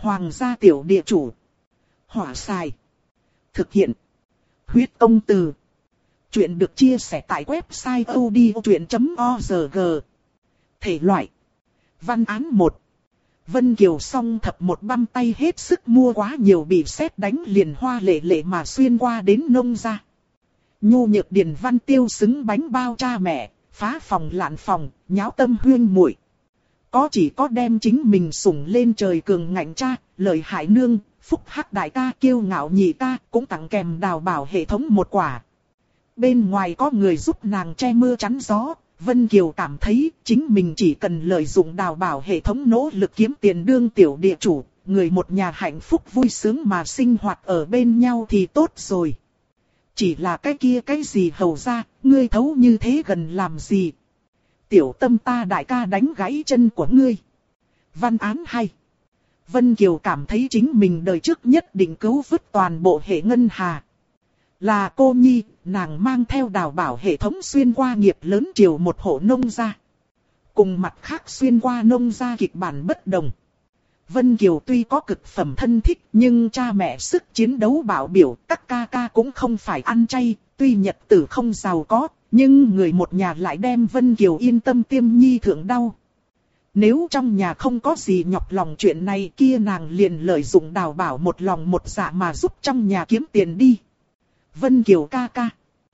Hoàng gia tiểu địa chủ. Hỏa xài. Thực hiện. Huyết công từ. Chuyện được chia sẻ tại website odchuyện.org. Thể loại. Văn án 1. Vân Kiều song thập một băm tay hết sức mua quá nhiều bị sét đánh liền hoa lệ lệ mà xuyên qua đến nông gia. Nhu nhược Điền Văn Tiêu xứng bánh bao cha mẹ, phá phòng lạn phòng, nháo tâm huyên muội. Có chỉ có đem chính mình sủng lên trời cường ngạnh cha, lợi hại nương, phúc hắc đại ca kiêu ngạo nhị ca cũng tặng kèm đào bảo hệ thống một quả. Bên ngoài có người giúp nàng che mưa chắn gió, Vân Kiều cảm thấy chính mình chỉ cần lợi dụng đào bảo hệ thống nỗ lực kiếm tiền đương tiểu địa chủ, người một nhà hạnh phúc vui sướng mà sinh hoạt ở bên nhau thì tốt rồi. Chỉ là cái kia cái gì hầu ra, ngươi thấu như thế gần làm gì? Tiểu tâm ta đại ca đánh gãy chân của ngươi. Văn án hay. Vân Kiều cảm thấy chính mình đời trước nhất định cứu vớt toàn bộ hệ ngân hà. Là cô nhi, nàng mang theo đào bảo hệ thống xuyên qua nghiệp lớn triều một hộ nông gia. Cùng mặt khác xuyên qua nông gia kịch bản bất đồng. Vân Kiều tuy có cực phẩm thân thích nhưng cha mẹ sức chiến đấu bảo biểu các ca ca cũng không phải ăn chay. Tuy nhật tử không giàu có, nhưng người một nhà lại đem Vân Kiều yên tâm tiêm nhi thượng đau. Nếu trong nhà không có gì nhọc lòng chuyện này kia nàng liền lợi dụng đào bảo một lòng một dạ mà giúp trong nhà kiếm tiền đi. Vân Kiều ca ca.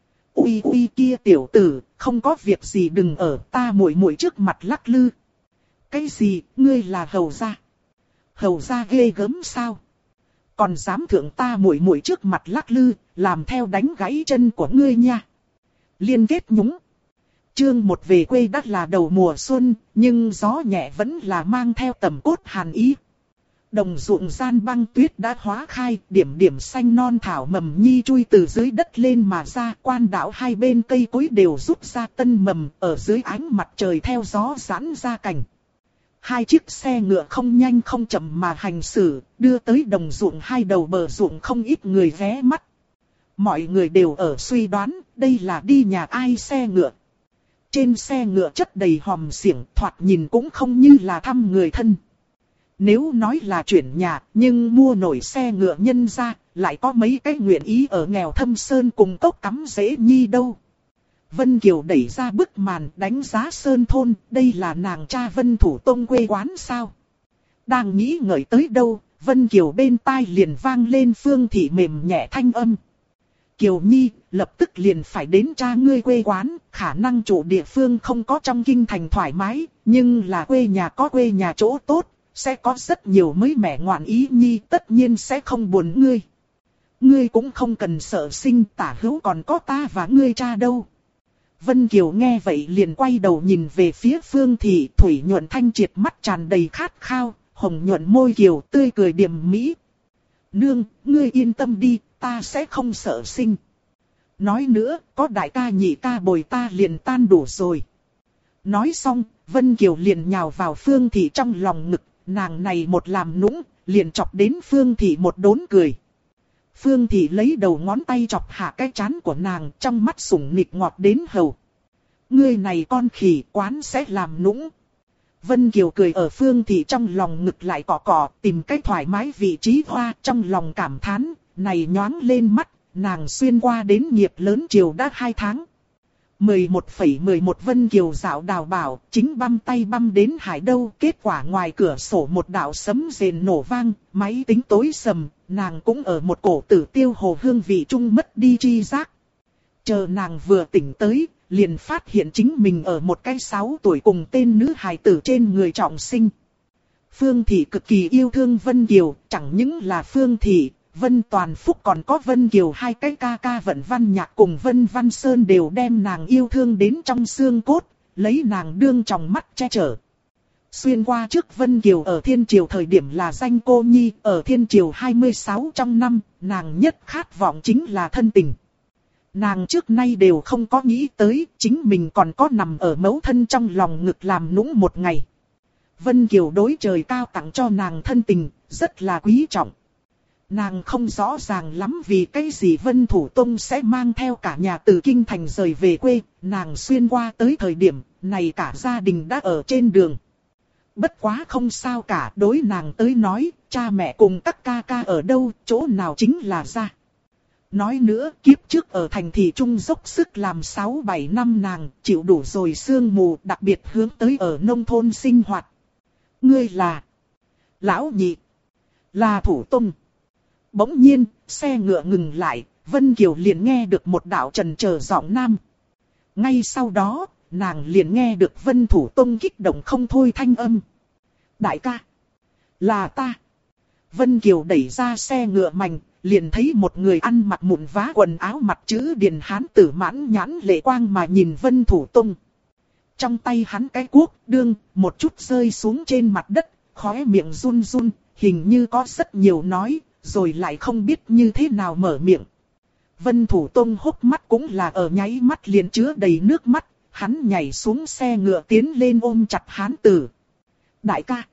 Ui ui kia tiểu tử, không có việc gì đừng ở ta muội muội trước mặt lắc lư. Cái gì, ngươi là hầu gia? Hầu gia ghê gớm sao? Còn dám thượng ta muội muội trước mặt lắc lư, làm theo đánh gãy chân của ngươi nha. Liên kết nhúng. Chương 1 về quê đã là đầu mùa xuân, nhưng gió nhẹ vẫn là mang theo tầm cốt hàn ý. Đồng ruộng gian băng tuyết đã hóa khai, điểm điểm xanh non thảo mầm nhi chui từ dưới đất lên mà ra. Quan đảo hai bên cây cối đều rút ra tân mầm, ở dưới ánh mặt trời theo gió giãn ra cành. Hai chiếc xe ngựa không nhanh không chậm mà hành xử, đưa tới đồng ruộng hai đầu bờ ruộng không ít người ghé mắt. Mọi người đều ở suy đoán, đây là đi nhà ai xe ngựa. Trên xe ngựa chất đầy hòm xiểng, thoạt nhìn cũng không như là thăm người thân. Nếu nói là chuyển nhà, nhưng mua nổi xe ngựa nhân ra, lại có mấy cái nguyện ý ở nghèo thâm sơn cùng cốc cắm rễ nhi đâu. Vân Kiều đẩy ra bức màn đánh giá sơn thôn, đây là nàng cha Vân Thủ Tông quê quán sao. Đang nghĩ ngợi tới đâu, Vân Kiều bên tai liền vang lên Phương Thị mềm nhẹ thanh âm. Kiều Nhi, lập tức liền phải đến cha ngươi quê quán, khả năng chủ địa phương không có trong kinh thành thoải mái, nhưng là quê nhà có quê nhà chỗ tốt, sẽ có rất nhiều mới mẻ ngoạn ý Nhi, tất nhiên sẽ không buồn ngươi. Ngươi cũng không cần sợ sinh, tả hữu còn có ta và ngươi cha đâu. Vân Kiều nghe vậy liền quay đầu nhìn về phía Phương Thị, thủy nhuận thanh triệt mắt tràn đầy khát khao, hồng nhuận môi Kiều tươi cười điềm mỹ. Nương, ngươi yên tâm đi, ta sẽ không sợ sinh. Nói nữa, có đại ca nhị ca bồi ta liền tan đủ rồi. Nói xong, Vân Kiều liền nhào vào Phương Thị trong lòng ngực, nàng này một làm nũng, liền chọc đến Phương Thị một đốn cười. Phương Thị lấy đầu ngón tay chọc hạ cái trán của nàng, trong mắt sủng nịch ngọt đến hầu. Ngươi này con khỉ, quán sẽ làm nũng. Vân Kiều cười ở Phương Thị trong lòng ngực lại cọ cọ, tìm cách thoải mái vị trí hoa, trong lòng cảm thán, này nhoáng lên mắt, nàng xuyên qua đến nghiệp lớn triều đã 2 tháng. 11,11 Vân Kiều dạo đào bảo, chính băm tay băm đến hải đâu, kết quả ngoài cửa sổ một đạo sấm rền nổ vang, máy tính tối sầm, nàng cũng ở một cổ tử tiêu hồ hương vị trung mất đi tri giác. Chờ nàng vừa tỉnh tới, liền phát hiện chính mình ở một cái 6 tuổi cùng tên nữ hài tử trên người trọng sinh. Phương Thị cực kỳ yêu thương Vân Kiều, chẳng những là Phương Thị, Vân Toàn Phúc còn có Vân Kiều hai cái ca ca Vận Văn Nhạc cùng Vân Văn Sơn đều đem nàng yêu thương đến trong xương cốt, lấy nàng đương trong mắt che chở. Xuyên qua trước Vân Kiều ở Thiên Triều thời điểm là danh cô nhi, ở Thiên Triều 26 trong năm, nàng nhất khát vọng chính là thân tình. Nàng trước nay đều không có nghĩ tới, chính mình còn có nằm ở mẫu thân trong lòng ngực làm nũng một ngày. Vân Kiều đối trời cao tặng cho nàng thân tình, rất là quý trọng. Nàng không rõ ràng lắm vì cái gì Vân Thủ Tông sẽ mang theo cả nhà từ kinh thành rời về quê, nàng xuyên qua tới thời điểm này cả gia đình đã ở trên đường. Bất quá không sao cả, đối nàng tới nói, cha mẹ cùng các ca ca ở đâu, chỗ nào chính là gia. Nói nữa, kiếp trước ở thành thị trung dốc sức làm 6-7 năm nàng, chịu đủ rồi sương mù, đặc biệt hướng tới ở nông thôn sinh hoạt. Ngươi là Lão Nhị, là Thủ Tông. Bỗng nhiên, xe ngựa ngừng lại, Vân Kiều liền nghe được một đạo trần chờ giọng nam. Ngay sau đó, nàng liền nghe được Vân Thủ Tông kích động không thôi thanh âm. Đại ca, là ta. Vân Kiều đẩy ra xe ngựa mành, liền thấy một người ăn mặc mụn vá quần áo mặt chữ Điền hán tử mãn nhãn lệ quang mà nhìn Vân Thủ Tông. Trong tay hắn cái cuốc đương một chút rơi xuống trên mặt đất, khóe miệng run run, hình như có rất nhiều nói, rồi lại không biết như thế nào mở miệng. Vân Thủ Tông hốc mắt cũng là ở nháy mắt liền chứa đầy nước mắt, hắn nhảy xuống xe ngựa tiến lên ôm chặt hán tử. Đại ca,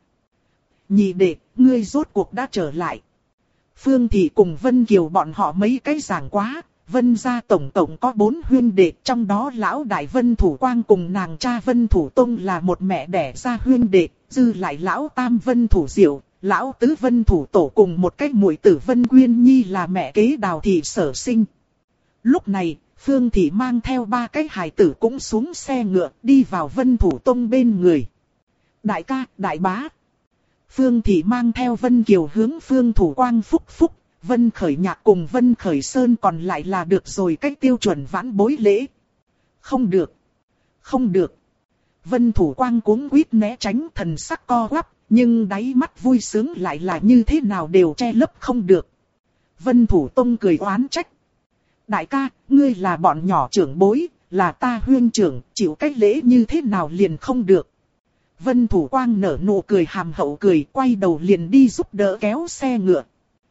Nhị đệ, ngươi rốt cuộc đã trở lại. Phương Thị cùng Vân Kiều bọn họ mấy cái giảng quá, Vân gia tổng tổng có 4 huynh đệ, trong đó lão đại Vân Thủ Quang cùng nàng cha Vân Thủ Tông là một mẹ đẻ ra huynh đệ, dư lại lão tam Vân Thủ Diệu, lão tứ Vân Thủ Tổ cùng một cái muội tử Vân Quyên Nhi là mẹ kế Đào Thị sở sinh. Lúc này, Phương Thị mang theo 3 cái hài tử cũng xuống xe ngựa, đi vào Vân Thủ Tông bên người. Đại ca, đại bá. Phương Thị mang theo Vân Kiều hướng Phương Thủ Quang phúc phúc, Vân Khởi Nhạc cùng Vân Khởi Sơn còn lại là được rồi cách tiêu chuẩn vãn bối lễ. Không được, không được. Vân Thủ Quang cuống quýt né tránh, thần sắc co quắp, nhưng đáy mắt vui sướng lại là như thế nào đều che lấp không được. Vân Thủ Tông cười oán trách. Đại ca, ngươi là bọn nhỏ trưởng bối, là ta huynh trưởng, chịu cách lễ như thế nào liền không được. Vân Thủ Quang nở nụ cười hàm hậu cười, quay đầu liền đi giúp đỡ kéo xe ngựa.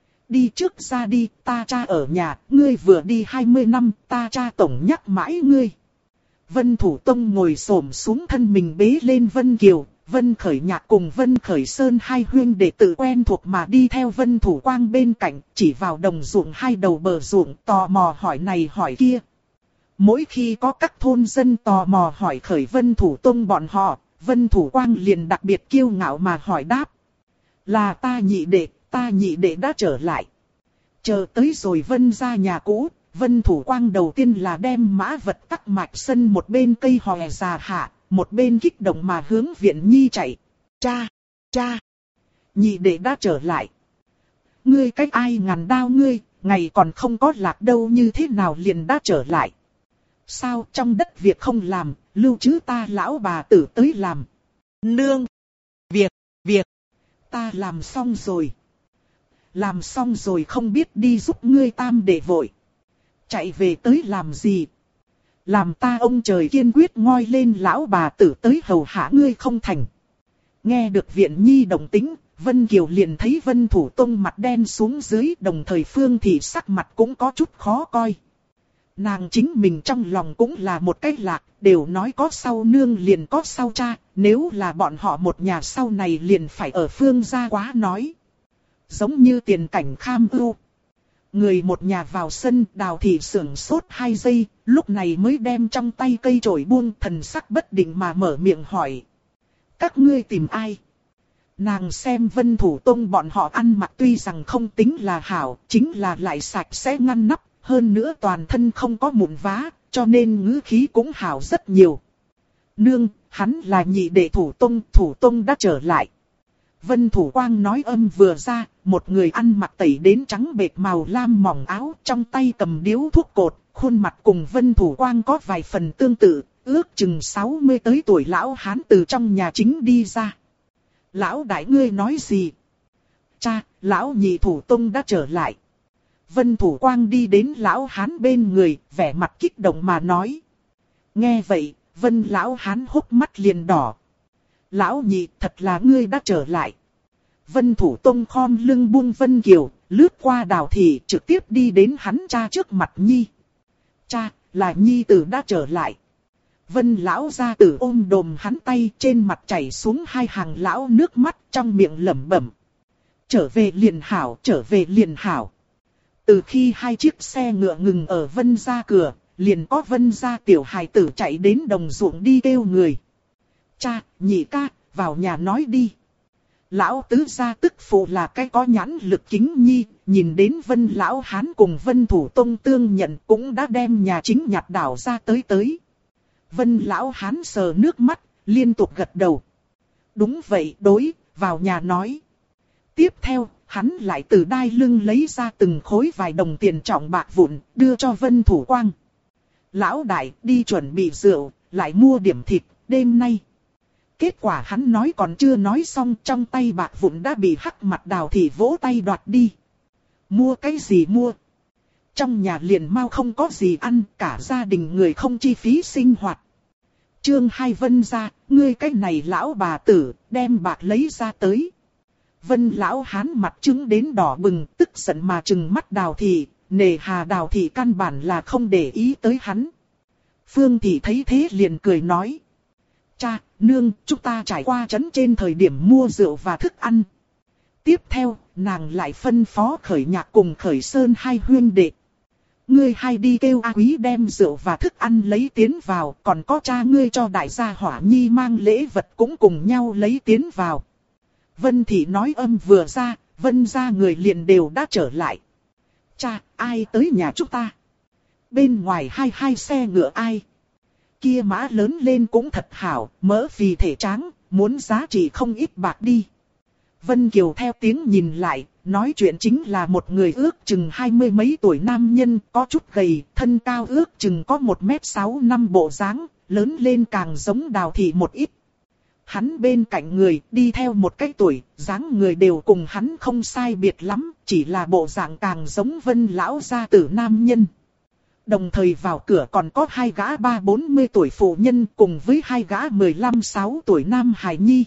Đi trước ra đi, ta cha ở nhà, ngươi vừa đi 20 năm, ta cha tổng nhắc mãi ngươi. Vân Thủ Tông ngồi xổm xuống thân mình bế lên Vân Kiều, Vân Khởi Nhạc cùng Vân Khởi Sơn hai huynh đệ tự quen thuộc mà đi theo Vân Thủ Quang bên cạnh, chỉ vào đồng ruộng hai đầu bờ ruộng tò mò hỏi này hỏi kia. Mỗi khi có các thôn dân tò mò hỏi khởi Vân Thủ Tông bọn họ, Vân Thủ Quang liền đặc biệt kiêu ngạo mà hỏi đáp. Là ta nhị đệ đã trở lại. Chờ tới rồi Vân ra nhà cũ, Vân Thủ Quang đầu tiên là đem mã vật tắc mạch sân một bên cây hòe già hạ, một bên kích động mà hướng viện nhi chạy. Cha, nhị đệ đã trở lại. Ngươi cách ai ngàn đao ngươi, ngày còn không có lạc đâu như thế nào liền đã trở lại. Sao trong đất việc không làm, lưu trữ ta lão bà tử tới làm. Nương, việc, ta làm xong rồi. Làm xong rồi không biết đi giúp ngươi tam đệ vội. Chạy về tới làm gì? Làm ta ông trời kiên quyết ngoi lên lão bà tử tới hầu hạ ngươi không thành. Nghe được viện nhi đồng tính, Vân Kiều liền thấy Vân Thủ Tông mặt đen xuống dưới, đồng thời Phương Thị sắc mặt cũng có chút khó coi. Nàng chính mình trong lòng cũng là một cái lạc, đều nói có sau nương liền có sau cha, nếu là bọn họ một nhà sau này liền phải ở Phương gia quá nói. Giống như tiền cảnh kham ưu. Người một nhà vào sân, Đào Thị sững sốt 2 giây, lúc này mới đem trong tay cây chổi buông, thần sắc bất định mà mở miệng hỏi. Các ngươi tìm ai? Nàng xem Vân Thủ Tông bọn họ ăn mặc tuy rằng không tính là hảo, chính là lại sạch sẽ ngăn nắp, hơn nữa toàn thân không có mụn vá, cho nên ngữ khí cũng hảo rất nhiều. Nương, hắn là nhị đệ Thủ Tông đã trở lại. Vân Thủ Quang nói âm vừa ra, một người ăn mặc tẩy đến trắng bệt màu lam mỏng áo, trong tay cầm điếu thuốc cột, khuôn mặt cùng Vân Thủ Quang có vài phần tương tự, ước chừng 60 tới tuổi lão hán từ trong nhà chính đi ra. Lão đại ngươi nói gì? Cha, lão nhị Thủ Tông đã trở lại. Vân Thủ Quang đi đến lão hán bên người, vẻ mặt kích động mà nói. Nghe vậy, Vân lão hán hốc mắt liền đỏ. Lão nhị, thật là ngươi đã trở lại. Vân Thủ Tông khom lưng buông Vân Kiều, lướt qua Đào Thị, trực tiếp đi đến hắn cha trước mặt nhi. Cha, là nhi tử đã trở lại. Vân lão gia tử ôm đồm hắn tay, trên mặt chảy xuống 2 hàng lão nước mắt, trong miệng lẩm bẩm. Trở về liền hảo, trở về liền hảo. Từ khi 2 chiếc xe ngựa ngừng ở Vân gia cửa, liền có Vân gia tiểu hài tử chạy đến đồng ruộng đi kêu người. Cha, nhị ca, vào nhà nói đi. Lão tứ gia tức phụ là cái có nhãn lực kính nhi, nhìn đến Vân lão hán cùng Vân Thủ Tông tương nhận cũng đã đem nhà chính nhặt đảo ra tới. Vân lão hán sờ nước mắt, liên tục gật đầu. Đúng vậy, đối, vào nhà nói. Tiếp theo, hắn lại từ đai lưng lấy ra từng khối vài đồng tiền trọng bạc vụn, đưa cho Vân Thủ Quang. Lão đại, đi chuẩn bị rượu, lại mua điểm thịt, đêm nay. Kết quả hắn nói còn chưa nói xong, trong tay bạc vụn đã bị Hắc Mặt Đào Thị vỗ tay đoạt đi. Mua cái gì mua? Trong nhà liền mau không có gì ăn, cả gia đình người không chi phí sinh hoạt. Chương 2 Vân gia, ngươi cái này lão bà tử, đem bạc lấy ra tới. Vân lão hán mặt trứng đến đỏ bừng, tức giận mà trừng mắt Đào Thị, nề hà Đào Thị căn bản là không để ý tới hắn. Phương Thị thấy thế liền cười nói. Cha, nương, chúng ta trải qua trấn trên thời điểm mua rượu và thức ăn. Tiếp theo, nàng lại phân phó Khởi Nhạc cùng Khởi Sơn hai huynh đệ. Ngươi hai đi kêu A Quý đem rượu và thức ăn lấy tiến vào, còn có cha ngươi cho đại gia Hỏa Nhi mang lễ vật cũng cùng nhau lấy tiến vào. Vân Thị nói âm vừa ra, Vân gia người liền đều đã trở lại. Cha, ai tới nhà chúng ta? Bên ngoài hai xe ngựa ai? Kia mã lớn lên cũng thật hảo, mỡ phì thể tráng, muốn giá trị không ít bạc đi. Vân Kiều theo tiếng nhìn lại, nói chuyện chính là một người ước chừng 20 mấy tuổi nam nhân, có chút gầy, thân cao ước chừng có 1m6 bộ dáng, lớn lên càng giống Đào Thị một ít. Hắn bên cạnh người, đi theo một cái tuổi, dáng người đều cùng hắn không sai biệt lắm, chỉ là bộ dạng càng giống Vân lão gia tử nam nhân. Đồng thời vào cửa còn có hai gã 30-40 tuổi phụ nhân cùng với hai gã 15-16 tuổi nam hài nhi.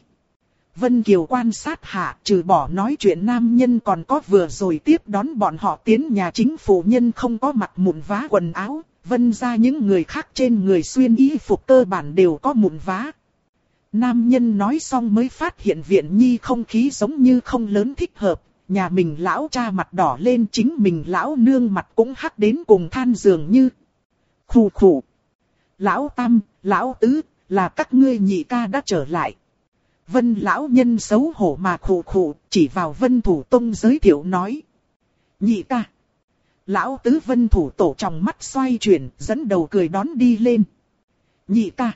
Vân Kiều quan sát hạ, trừ bỏ nói chuyện nam nhân còn có vừa rồi tiếp đón bọn họ tiến nhà chính phụ nhân không có mặc mụn vá quần áo. Vân ra những người khác trên người xuyên y phục cơ bản đều có mụn vá. Nam nhân nói xong mới phát hiện viện nhi không khí giống như không lớn thích hợp. Nhà mình lão cha mặt đỏ lên, chính mình lão nương mặt cũng hắc đến cùng than dường như. Khù khù. Lão tam, lão tứ, là các ngươi nhị ca đã trở lại. Vân lão nhân xấu hổ mà khù khù, chỉ vào Vân Thủ Tông giới thiệu nói. Nhị ca. Lão tứ Vân Thủ Tổ trong mắt xoay chuyển, dẫn đầu cười đón đi lên. Nhị ca.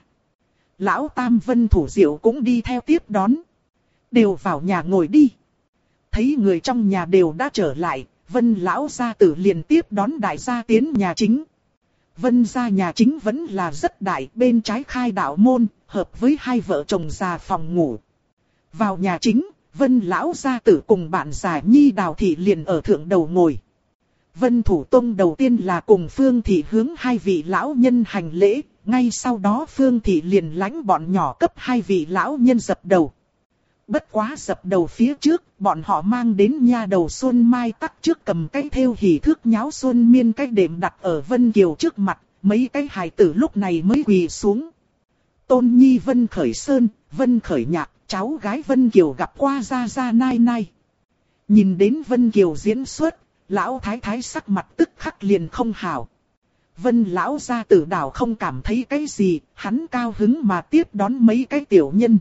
Lão tam Vân Thủ Diệu cũng đi theo tiếp đón. Đều vào nhà ngồi đi. Thấy người trong nhà đều đã trở lại, Vân lão gia tử liền tiếp đón đại gia tiến nhà chính. Vân gia nhà chính vẫn là rất đại, bên trái khai đạo môn, hợp với hai vợ chồng già phòng ngủ. Vào nhà chính, Vân lão gia tử cùng bạn già Nhi Đào Thị liền ở thượng đầu ngồi. Vân Thủ Tông đầu tiên là cùng Phương Thị hướng hai vị lão nhân hành lễ, ngay sau đó Phương Thị liền lãnh bọn nhỏ cấp hai vị lão nhân dập đầu. Bất quá dập đầu phía trước, bọn họ mang đến nha đầu Xuân Mai tắc trước cầm cái thêu hỉ thước nháo Xuân Miên cái đệm đặt ở Vân Kiều trước mặt, mấy cái hài tử lúc này mới quỳ xuống. Tôn nhi Vân Khởi Sơn, Vân Khởi Nhạc, cháu gái Vân Kiều gặp qua ra ra nai nai. Nhìn đến Vân Kiều diễn xuất, lão thái thái sắc mặt tức khắc liền không hảo. Vân lão gia tử đảo không cảm thấy cái gì, hắn cao hứng mà tiếp đón mấy cái tiểu nhân.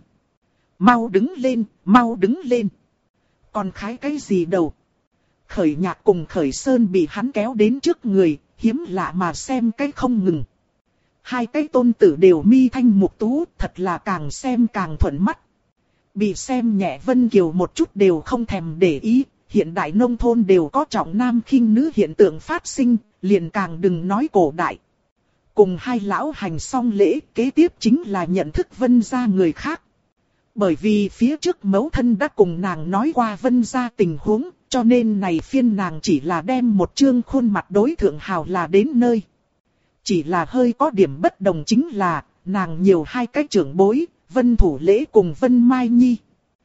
Mau đứng lên, mau đứng lên. Còn khái cái gì đâu. Khởi Nhạc cùng Khởi Sơn bị hắn kéo đến trước người, hiếm lạ mà xem cái không ngừng. Hai cái tôn tử đều mi thanh mục tú, thật là càng xem càng thuận mắt. Bị xem nhẹ Vân Kiều một chút đều không thèm để ý, hiện đại nông thôn đều có trọng nam khinh nữ hiện tượng phát sinh, liền càng đừng nói cổ đại. Cùng hai lão hành xong lễ, kế tiếp chính là nhận thức Vân gia người khác. Bởi vì phía trước mẫu thân đã cùng nàng nói qua Vân gia tình huống, cho nên này phiên nàng chỉ là đem một trương khuôn mặt đối thượng hào là đến nơi. Chỉ là hơi có điểm bất đồng chính là, nàng nhiều hai cái trưởng bối, Vân Thủ Lễ cùng Vân Mai Nhi.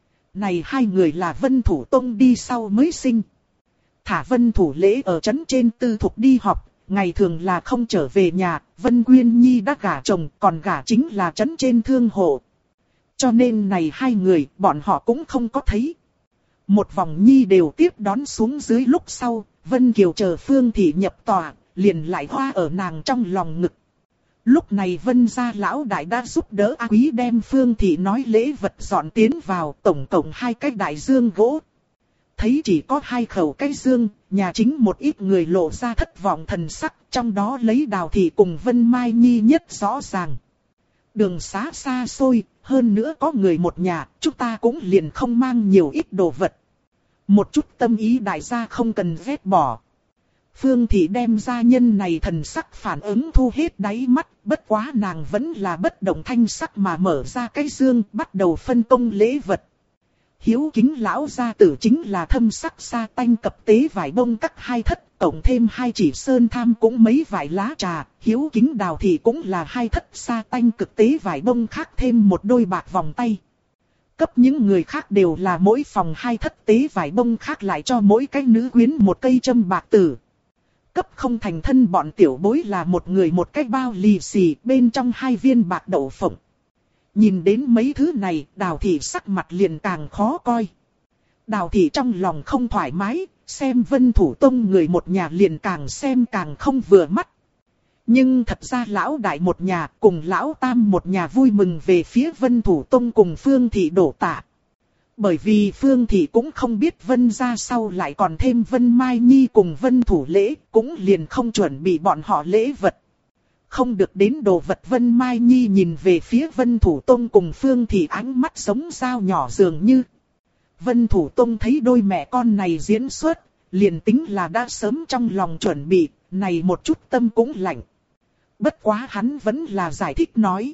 Này hai người là Vân Thủ Tông đi sau mới sinh. Thả Vân Thủ Lễ ở trấn trên tư thục đi học, ngày thường là không trở về nhà, Vân Quyên Nhi đã gả chồng, còn gả chính là trấn trên thương hộ. Cho nên này hai người, bọn họ cũng không có thấy. Một vòng nhi đều tiếp đón xuống dưới lúc sau, Vân Kiều chờ Phương Thị nhập tòa, liền lại hoa ở nàng trong lòng ngực. Lúc này Vân gia lão đại đã giúp đỡ A Quý đem Phương Thị nói lễ vật dọn tiến vào, tổng cộng 2 cái đại dương gỗ. Thấy chỉ có 2 khẩu cái dương, nhà chính một ít người lộ ra thất vọng thần sắc, trong đó lấy Đào Thị cùng Vân Mai Nhi nhất rõ ràng. Đường xá xa xôi, hơn nữa có người một nhà, chúng ta cũng liền không mang nhiều ít đồ vật. Một chút tâm ý đại gia không cần ghét bỏ. Phương Thị đem gia nhân này thần sắc phản ứng thu hết đáy mắt, bất quá nàng vẫn là bất động thanh sắc mà mở ra cái dương, bắt đầu phân công lễ vật. Hiếu kính lão gia tử chính là thâm sắc sa tanh cập tế vải bông cắt 2 thất, cộng thêm 2 chỉ sơn tham cũng mấy vải lá trà, hiếu kính Đào Thị cũng là 2 thất sa tanh cực tế vải bông khác thêm một đôi bạc vòng tay. Cấp những người khác đều là mỗi phòng 2 thất tế vải bông khác lại cho mỗi cái nữ quyến một cây châm bạc tử. Cấp không thành thân bọn tiểu bối là một người một cái bao lì xì bên trong 2 viên bạc đậu phộng. Nhìn đến mấy thứ này, Đào Thị sắc mặt liền càng khó coi. Đào Thị trong lòng không thoải mái, xem Vân Thủ Tông người một nhà liền càng xem càng không vừa mắt. Nhưng thật ra lão đại một nhà cùng lão tam một nhà vui mừng về phía Vân Thủ Tông cùng Phương Thị đổ tạ. Bởi vì Phương Thị cũng không biết Vân gia sau lại còn thêm Vân Mai Nhi cùng Vân Thủ Lễ, cũng liền không chuẩn bị bọn họ lễ vật. Không được đến đồ vật Vân Mai Nhi nhìn về phía Vân Thủ Tông cùng Phương Thị ánh mắt giống dao nhỏ dường như. Vân Thủ Tông thấy đôi mẹ con này diễn xuất, liền tính là đã sớm trong lòng chuẩn bị, này một chút tâm cũng lạnh. Bất quá hắn vẫn là giải thích nói.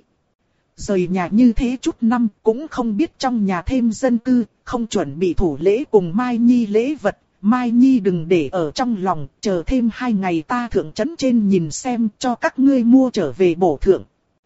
Rời nhà như thế chút năm cũng không biết trong nhà thêm dân cư, không chuẩn bị thủ lễ cùng Mai Nhi lễ vật. Mai Nhi đừng để ở trong lòng, chờ thêm 2 ngày ta thượng trấn trên nhìn xem cho các ngươi mua trở về bổ thượng.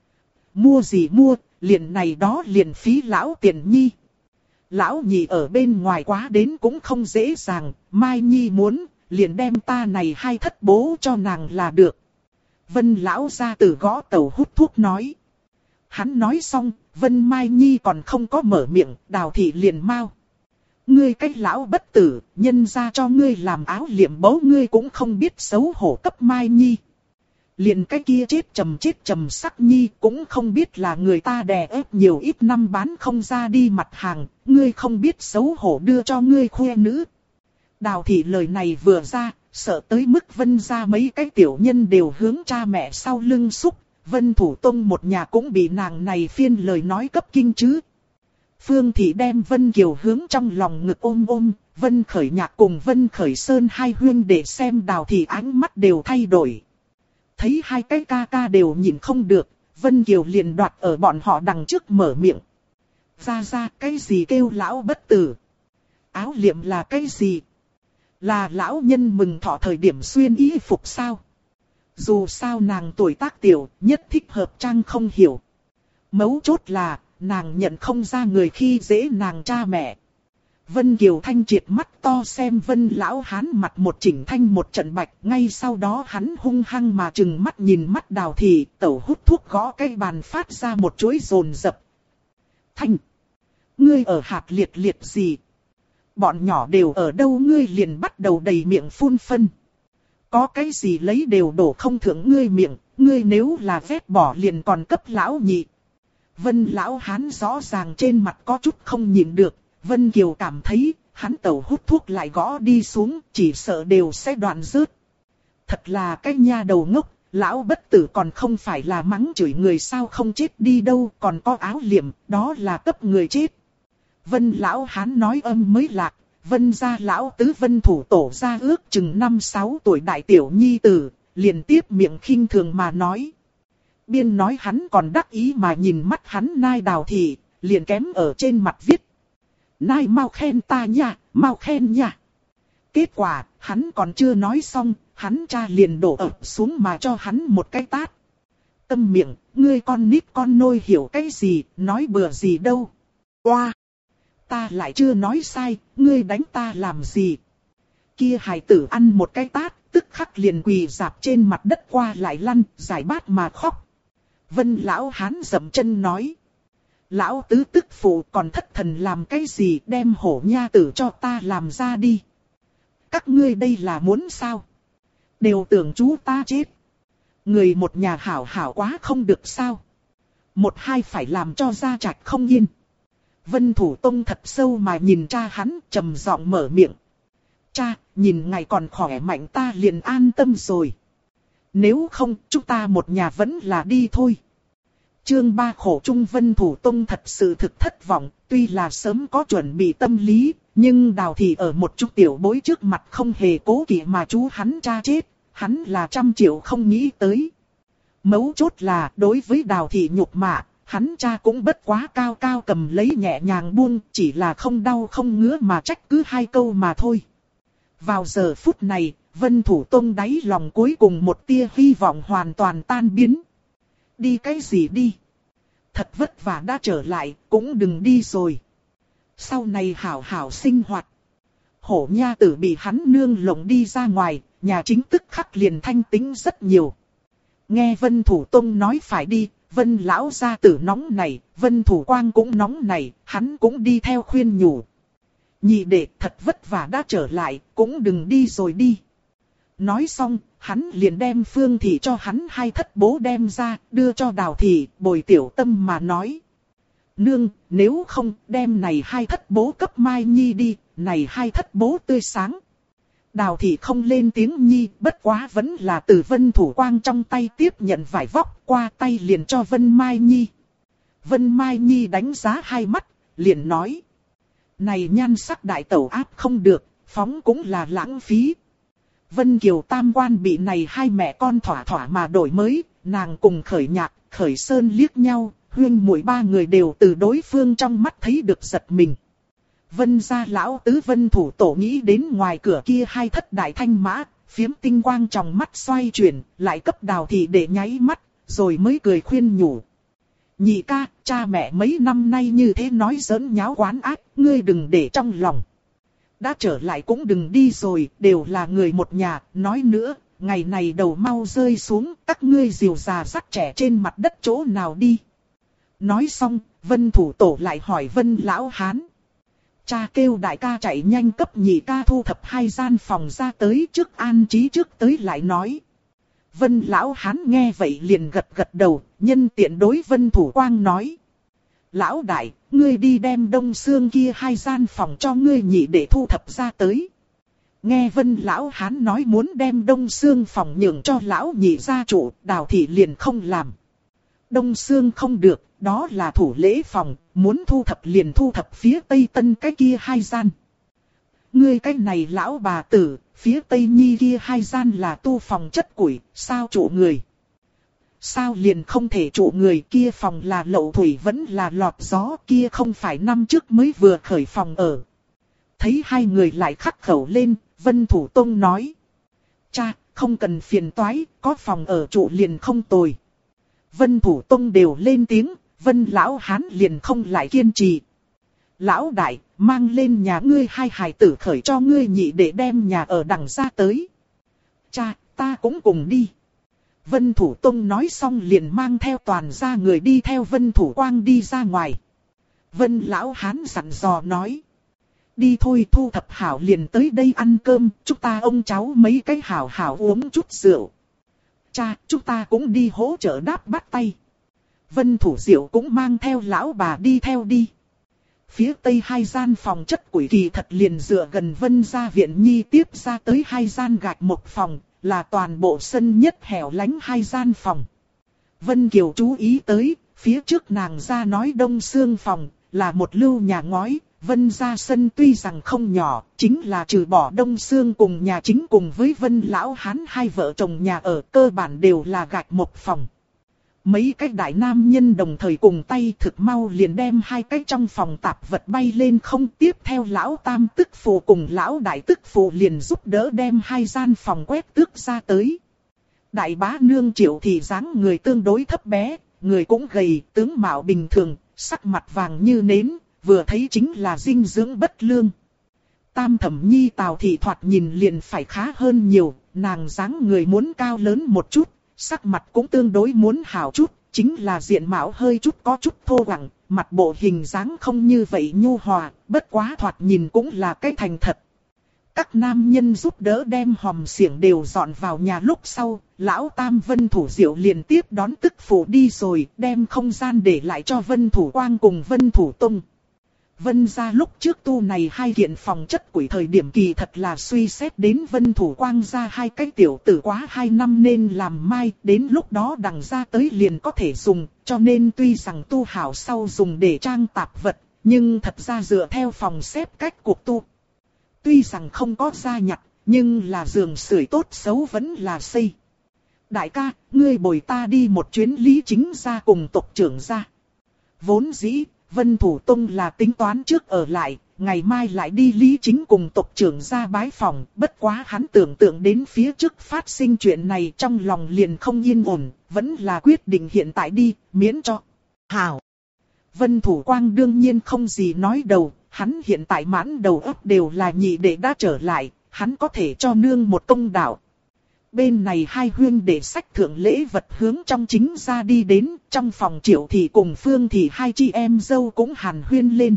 Mua gì mua, liền này đó liền phí lão tiền nhi. Lão nhị ở bên ngoài quá đến cũng không dễ dàng, Mai Nhi muốn, liền đem ta này 2 thất bố cho nàng là được. Vân lão ra từ gõ tàu hút thuốc nói. Hắn nói xong, Vân Mai Nhi còn không có mở miệng, Đào Thị liền mau. Ngươi cái lão bất tử, nhân ra cho ngươi làm áo liệm bấu ngươi cũng không biết xấu hổ cấp Mai Nhi. Liền cái kia chết trầm sắc Nhi cũng không biết là người ta đè ép nhiều ít năm bán không ra đi mặt hàng, ngươi không biết xấu hổ đưa cho ngươi khoe nữ. Đào Thị lời này vừa ra, sợ tới mức Vân ra mấy cái tiểu nhân đều hướng cha mẹ sau lưng xúc, Vân Thủ Tông một nhà cũng bị nàng này phiên lời nói cấp kinh chứ. Phương Thị đem Vân Kiều hướng trong lòng ngực ôm ôm, Vân Khởi Nhạc cùng Vân Khởi Sơn hai huyên để xem Đào Thị ánh mắt đều thay đổi. Thấy 2 cái ca ca đều nhìn không được, Vân Kiều liền đoạt ở bọn họ đằng trước mở miệng. Ra cái gì kêu lão bất tử? Áo liệm là cái gì? Là lão nhân mừng thọ thời điểm xuyên y phục sao? Dù sao nàng tuổi tác tiểu, nhất thích hợp trang không hiểu. Mấu chốt là, nàng nhận không ra người khi dễ nàng cha mẹ. Vân Kiều Thanh triệt mắt to xem Vân lão hán mặt một chỉnh thanh một trận bạch. Ngay sau đó hắn hung hăng mà trừng mắt nhìn mắt Đào Thị, tẩu hút thuốc gõ cái bàn phát ra một chuỗi rồn rập. Thanh! Ngươi ở hạt liệt liệt gì? Bọn nhỏ đều ở đâu ngươi liền bắt đầu đầy miệng phun phân. Có cái gì lấy đều đổ không thưởng ngươi miệng, ngươi nếu là vét bỏ liền còn cấp lão nhị. Vân lão hán rõ ràng trên mặt có chút không nhịn được, Vân Kiều cảm thấy, hắn tẩu hút thuốc lại gõ đi xuống, chỉ sợ đều sẽ đoạn rớt. Thật là cái nha đầu ngốc, lão bất tử còn không phải là mắng chửi người sao không chết đi đâu, còn có áo liệm, đó là cấp người chết. Vân lão hán nói âm mới lạc, Vân gia lão tứ Vân thủ tổ gia ước chừng 5-6 tuổi đại tiểu nhi tử, liền tiếp miệng khinh thường mà nói. Biên nói hắn còn đắc ý mà nhìn mắt hắn nai Đào Thị, liền kém ở trên mặt viết. Nai mau khen ta nha, mau khen nha. Kết quả, hắn còn chưa nói xong, hắn cha liền đổ ập xuống mà cho hắn một cái tát. Câm miệng, ngươi con nít con nôi hiểu cái gì, nói bừa gì đâu. Oa! Ta lại chưa nói sai, ngươi đánh ta làm gì? Kia hài tử ăn một cái tát, tức khắc liền quỳ rạp trên mặt đất qua lại lăn, giải bát mà khóc. Vân lão hán dậm chân nói. Lão tứ tức phụ còn thất thần làm cái gì, đem hổ nha tử cho ta làm ra đi. Các ngươi đây là muốn sao? Đều tưởng chú ta chết. Người một nhà hảo hảo quá không được sao. Một hai phải làm cho gia trạch không yên. Vân Thủ Tông thật sâu mà nhìn cha hắn, trầm giọng mở miệng. Cha, nhìn ngài còn khỏe mạnh ta liền an tâm rồi. Nếu không, chúng ta một nhà vẫn là đi thôi. Chương 3 khổ chung. Vân Thủ Tông thật sự thực thất vọng, tuy là sớm có chuẩn bị tâm lý, nhưng Đào Thị ở một chút tiểu bối trước mặt không hề cố kỵ mà chú hắn cha chết, hắn là 100 triệu không nghĩ tới. Mấu chốt là đối với Đào Thị nhục mạ, hắn cha cũng bất quá cao cao cầm lấy nhẹ nhàng buông, chỉ là không đau không ngứa mà trách cứ 2 câu mà thôi. Vào giờ phút này, Vân Thủ Tông đáy lòng cuối cùng một tia hy vọng hoàn toàn tan biến. Đi cái gì đi? Thật vất vả đã trở lại, cũng đừng đi rồi. Sau này hảo hảo sinh hoạt. Hổ nha tử bị hắn nương lộng đi ra ngoài, nhà chính tức khắc liền thanh tĩnh rất nhiều. Nghe Vân Thủ Tông nói phải đi, Vân lão gia tử nóng này, Vân Thủ Quang cũng nóng này, hắn cũng đi theo khuyên nhủ. Nhị đệ thật vất vả đã trở lại, cũng đừng đi rồi đi. Nói xong, hắn liền đem Phương Thị cho hắn 2 thất bố đem ra, đưa cho Đào Thị, Bồi Tiểu Tâm mà nói. Nương, nếu không, đem này 2 thất bố cấp Mai Nhi đi, này 2 thất bố tươi sáng. Đào Thị không lên tiếng nhi, bất quá vẫn là từ Vân Thủ Quang trong tay tiếp nhận vải vóc, qua tay liền cho Vân Mai Nhi. Vân Mai Nhi đánh giá 2 mắt, liền nói. Này nhan sắc đại tẩu áp không được, phóng cũng là lãng phí. Vân Kiều tam quan bị này 2 mẹ con thỏa thỏa mà đổi mới, nàng cùng Khởi Nhạc, Khởi Sơn liếc nhau, huynh muội 3 người đều từ đối phương trong mắt thấy được giật mình. Vân gia lão tứ Vân Thủ Tổ nghĩ đến ngoài cửa kia 2 thất đại thanh mã, phiếm tinh quang trong mắt xoay chuyển, lại cấp Đào Thị để nháy mắt, rồi mới cười khuyên nhủ. Nhị ca, cha mẹ mấy năm nay như thế nói giỡn nháo quán ác, ngươi đừng để trong lòng. Đã trở lại cũng đừng đi rồi, đều là người một nhà, nói nữa, ngày này đầu mau rơi xuống, các ngươi diều già dắt trẻ trên mặt đất chỗ nào đi. Nói xong, Vân Thủ Tổ lại hỏi Vân Lão Hán. Cha kêu đại ca chạy nhanh cấp nhị ca thu thập 2 gian phòng ra tới trước an trí trước tới lại nói. Vân Lão Hán nghe vậy liền gật gật đầu, nhân tiện đối Vân Thủ Quang nói. Lão đại, ngươi đi đem Đông Xương kia 2 gian phòng cho ngươi nhị để thu thập ra tới. Nghe Vân Lão Hán nói muốn đem Đông Xương phòng nhường cho Lão nhị gia chủ, Đào Thị liền không làm. Đông Xương không được, đó là thủ lễ phòng, muốn thu thập liền thu thập phía Tây Tân cái kia 2 gian. Ngươi cái này lão bà tử, phía Tây Nhi kia 2 gian là tu phòng chất củi, sao trụ người? Sao liền không thể trụ người, kia phòng là lậu thủy vẫn là lọt gió, kia không phải năm trước mới vừa khởi phòng ở. Thấy 2 người lại khắc khẩu lên, Vân Thủ Tông nói. Cha, không cần phiền toái, có phòng ở trụ liền không tồi. Vân Thủ Tông đều lên tiếng, Vân Lão Hán liền không lại kiên trì. Lão đại, mang lên nhà ngươi 2 hài tử khởi cho ngươi nhị để đem nhà ở đằng ra tới. Cha, ta cũng cùng đi. Vân Thủ Tông nói xong liền mang theo toàn gia người đi theo Vân Thủ Quang đi ra ngoài. Vân Lão Hán dặn dò nói. Đi thôi, thu thập hảo liền tới đây ăn cơm, chúng ta ông cháu mấy cái hảo hảo uống chút rượu. Cha, chúng ta cũng đi hỗ trợ đáp bắt tay. Vân Thủ Diệu cũng mang theo lão bà đi theo đi. Phía Tây 2 gian phòng chất củi kỳ thật liền dựa gần Vân gia viện nhi tiếp ra tới 2 gian gạch một phòng, là toàn bộ sân nhất hẻo lánh 2 gian phòng. Vân Kiều chú ý tới, phía trước nàng ra nói Đông Xương phòng, là một lưu nhà ngói. Vân gia sân tuy rằng không nhỏ, chính là trừ bỏ Đông Xương cùng nhà chính cùng với Vân Lão Hán 2 vợ chồng nhà ở cơ bản đều là gạch một phòng. Mấy cái đại nam nhân đồng thời cùng tay thực mau liền đem 2 cái trong phòng tạp vật bay lên không, tiếp theo lão tam tức phụ cùng lão đại tức phụ liền giúp đỡ đem 2 gian phòng quét tước ra tới. Đại bá nương Triệu thì dáng người tương đối thấp bé, người cũng gầy, tướng mạo bình thường, sắc mặt vàng như nến, vừa thấy chính là dinh dưỡng bất lương. Tam thẩm nhi Tào Thị thoạt nhìn liền phải khá hơn nhiều, nàng dáng người muốn cao lớn một chút, sắc mặt cũng tương đối muốn hảo chút, chính là diện mạo hơi chút có chút thô quặng, mặt bộ hình dáng không như vậy nhu hòa, bất quá thoạt nhìn cũng là cái thành thật. các nam nhân giúp đỡ đem hòm xiển đều dọn vào nhà lúc sau, lão tam Vân Thủ Diệu liền tiếp đón tức phụ đi rồi, đem không gian để lại cho Vân Thủ Quang cùng Vân Thủ Tông. Vân gia lúc trước tu này hai kiện phòng chất quỷ thời điểm kỳ thật là suy xét đến Vân Thủ Quang ra hai cái tiểu tử quá 2 năm nên làm mai, đến lúc đó đằng ra tới liền có thể dùng, cho nên tuy rằng tu hảo sau dùng để trang tạp vật, nhưng thật ra dựa theo phòng xếp cách cuộc tu. Tuy rằng không có gia nhặt, nhưng là giường sưởi tốt xấu vẫn là xây. Đại ca, ngươi bồi ta đi một chuyến Lý Chính gia cùng tộc trưởng gia. Vốn dĩ, Vân Thủ Tông là tính toán trước ở lại, ngày mai lại đi Lý Chính cùng tộc trưởng gia bái phòng. Bất quá hắn tưởng tượng đến phía trước phát sinh chuyện này trong lòng liền không yên ổn, vẫn là quyết định hiện tại đi, miễn cho. Hảo! Vân Thủ Quang đương nhiên không gì nói đầu, hắn hiện tại mãn đầu óc đều là nhị đệ đã trở lại, hắn có thể cho nương một công đạo. Bên này hai huyên đệ sách thượng lễ vật hướng trong chính ra đi đến, trong phòng Triệu Thị cùng Phương Thị hai chị em dâu cũng hàn huyên lên.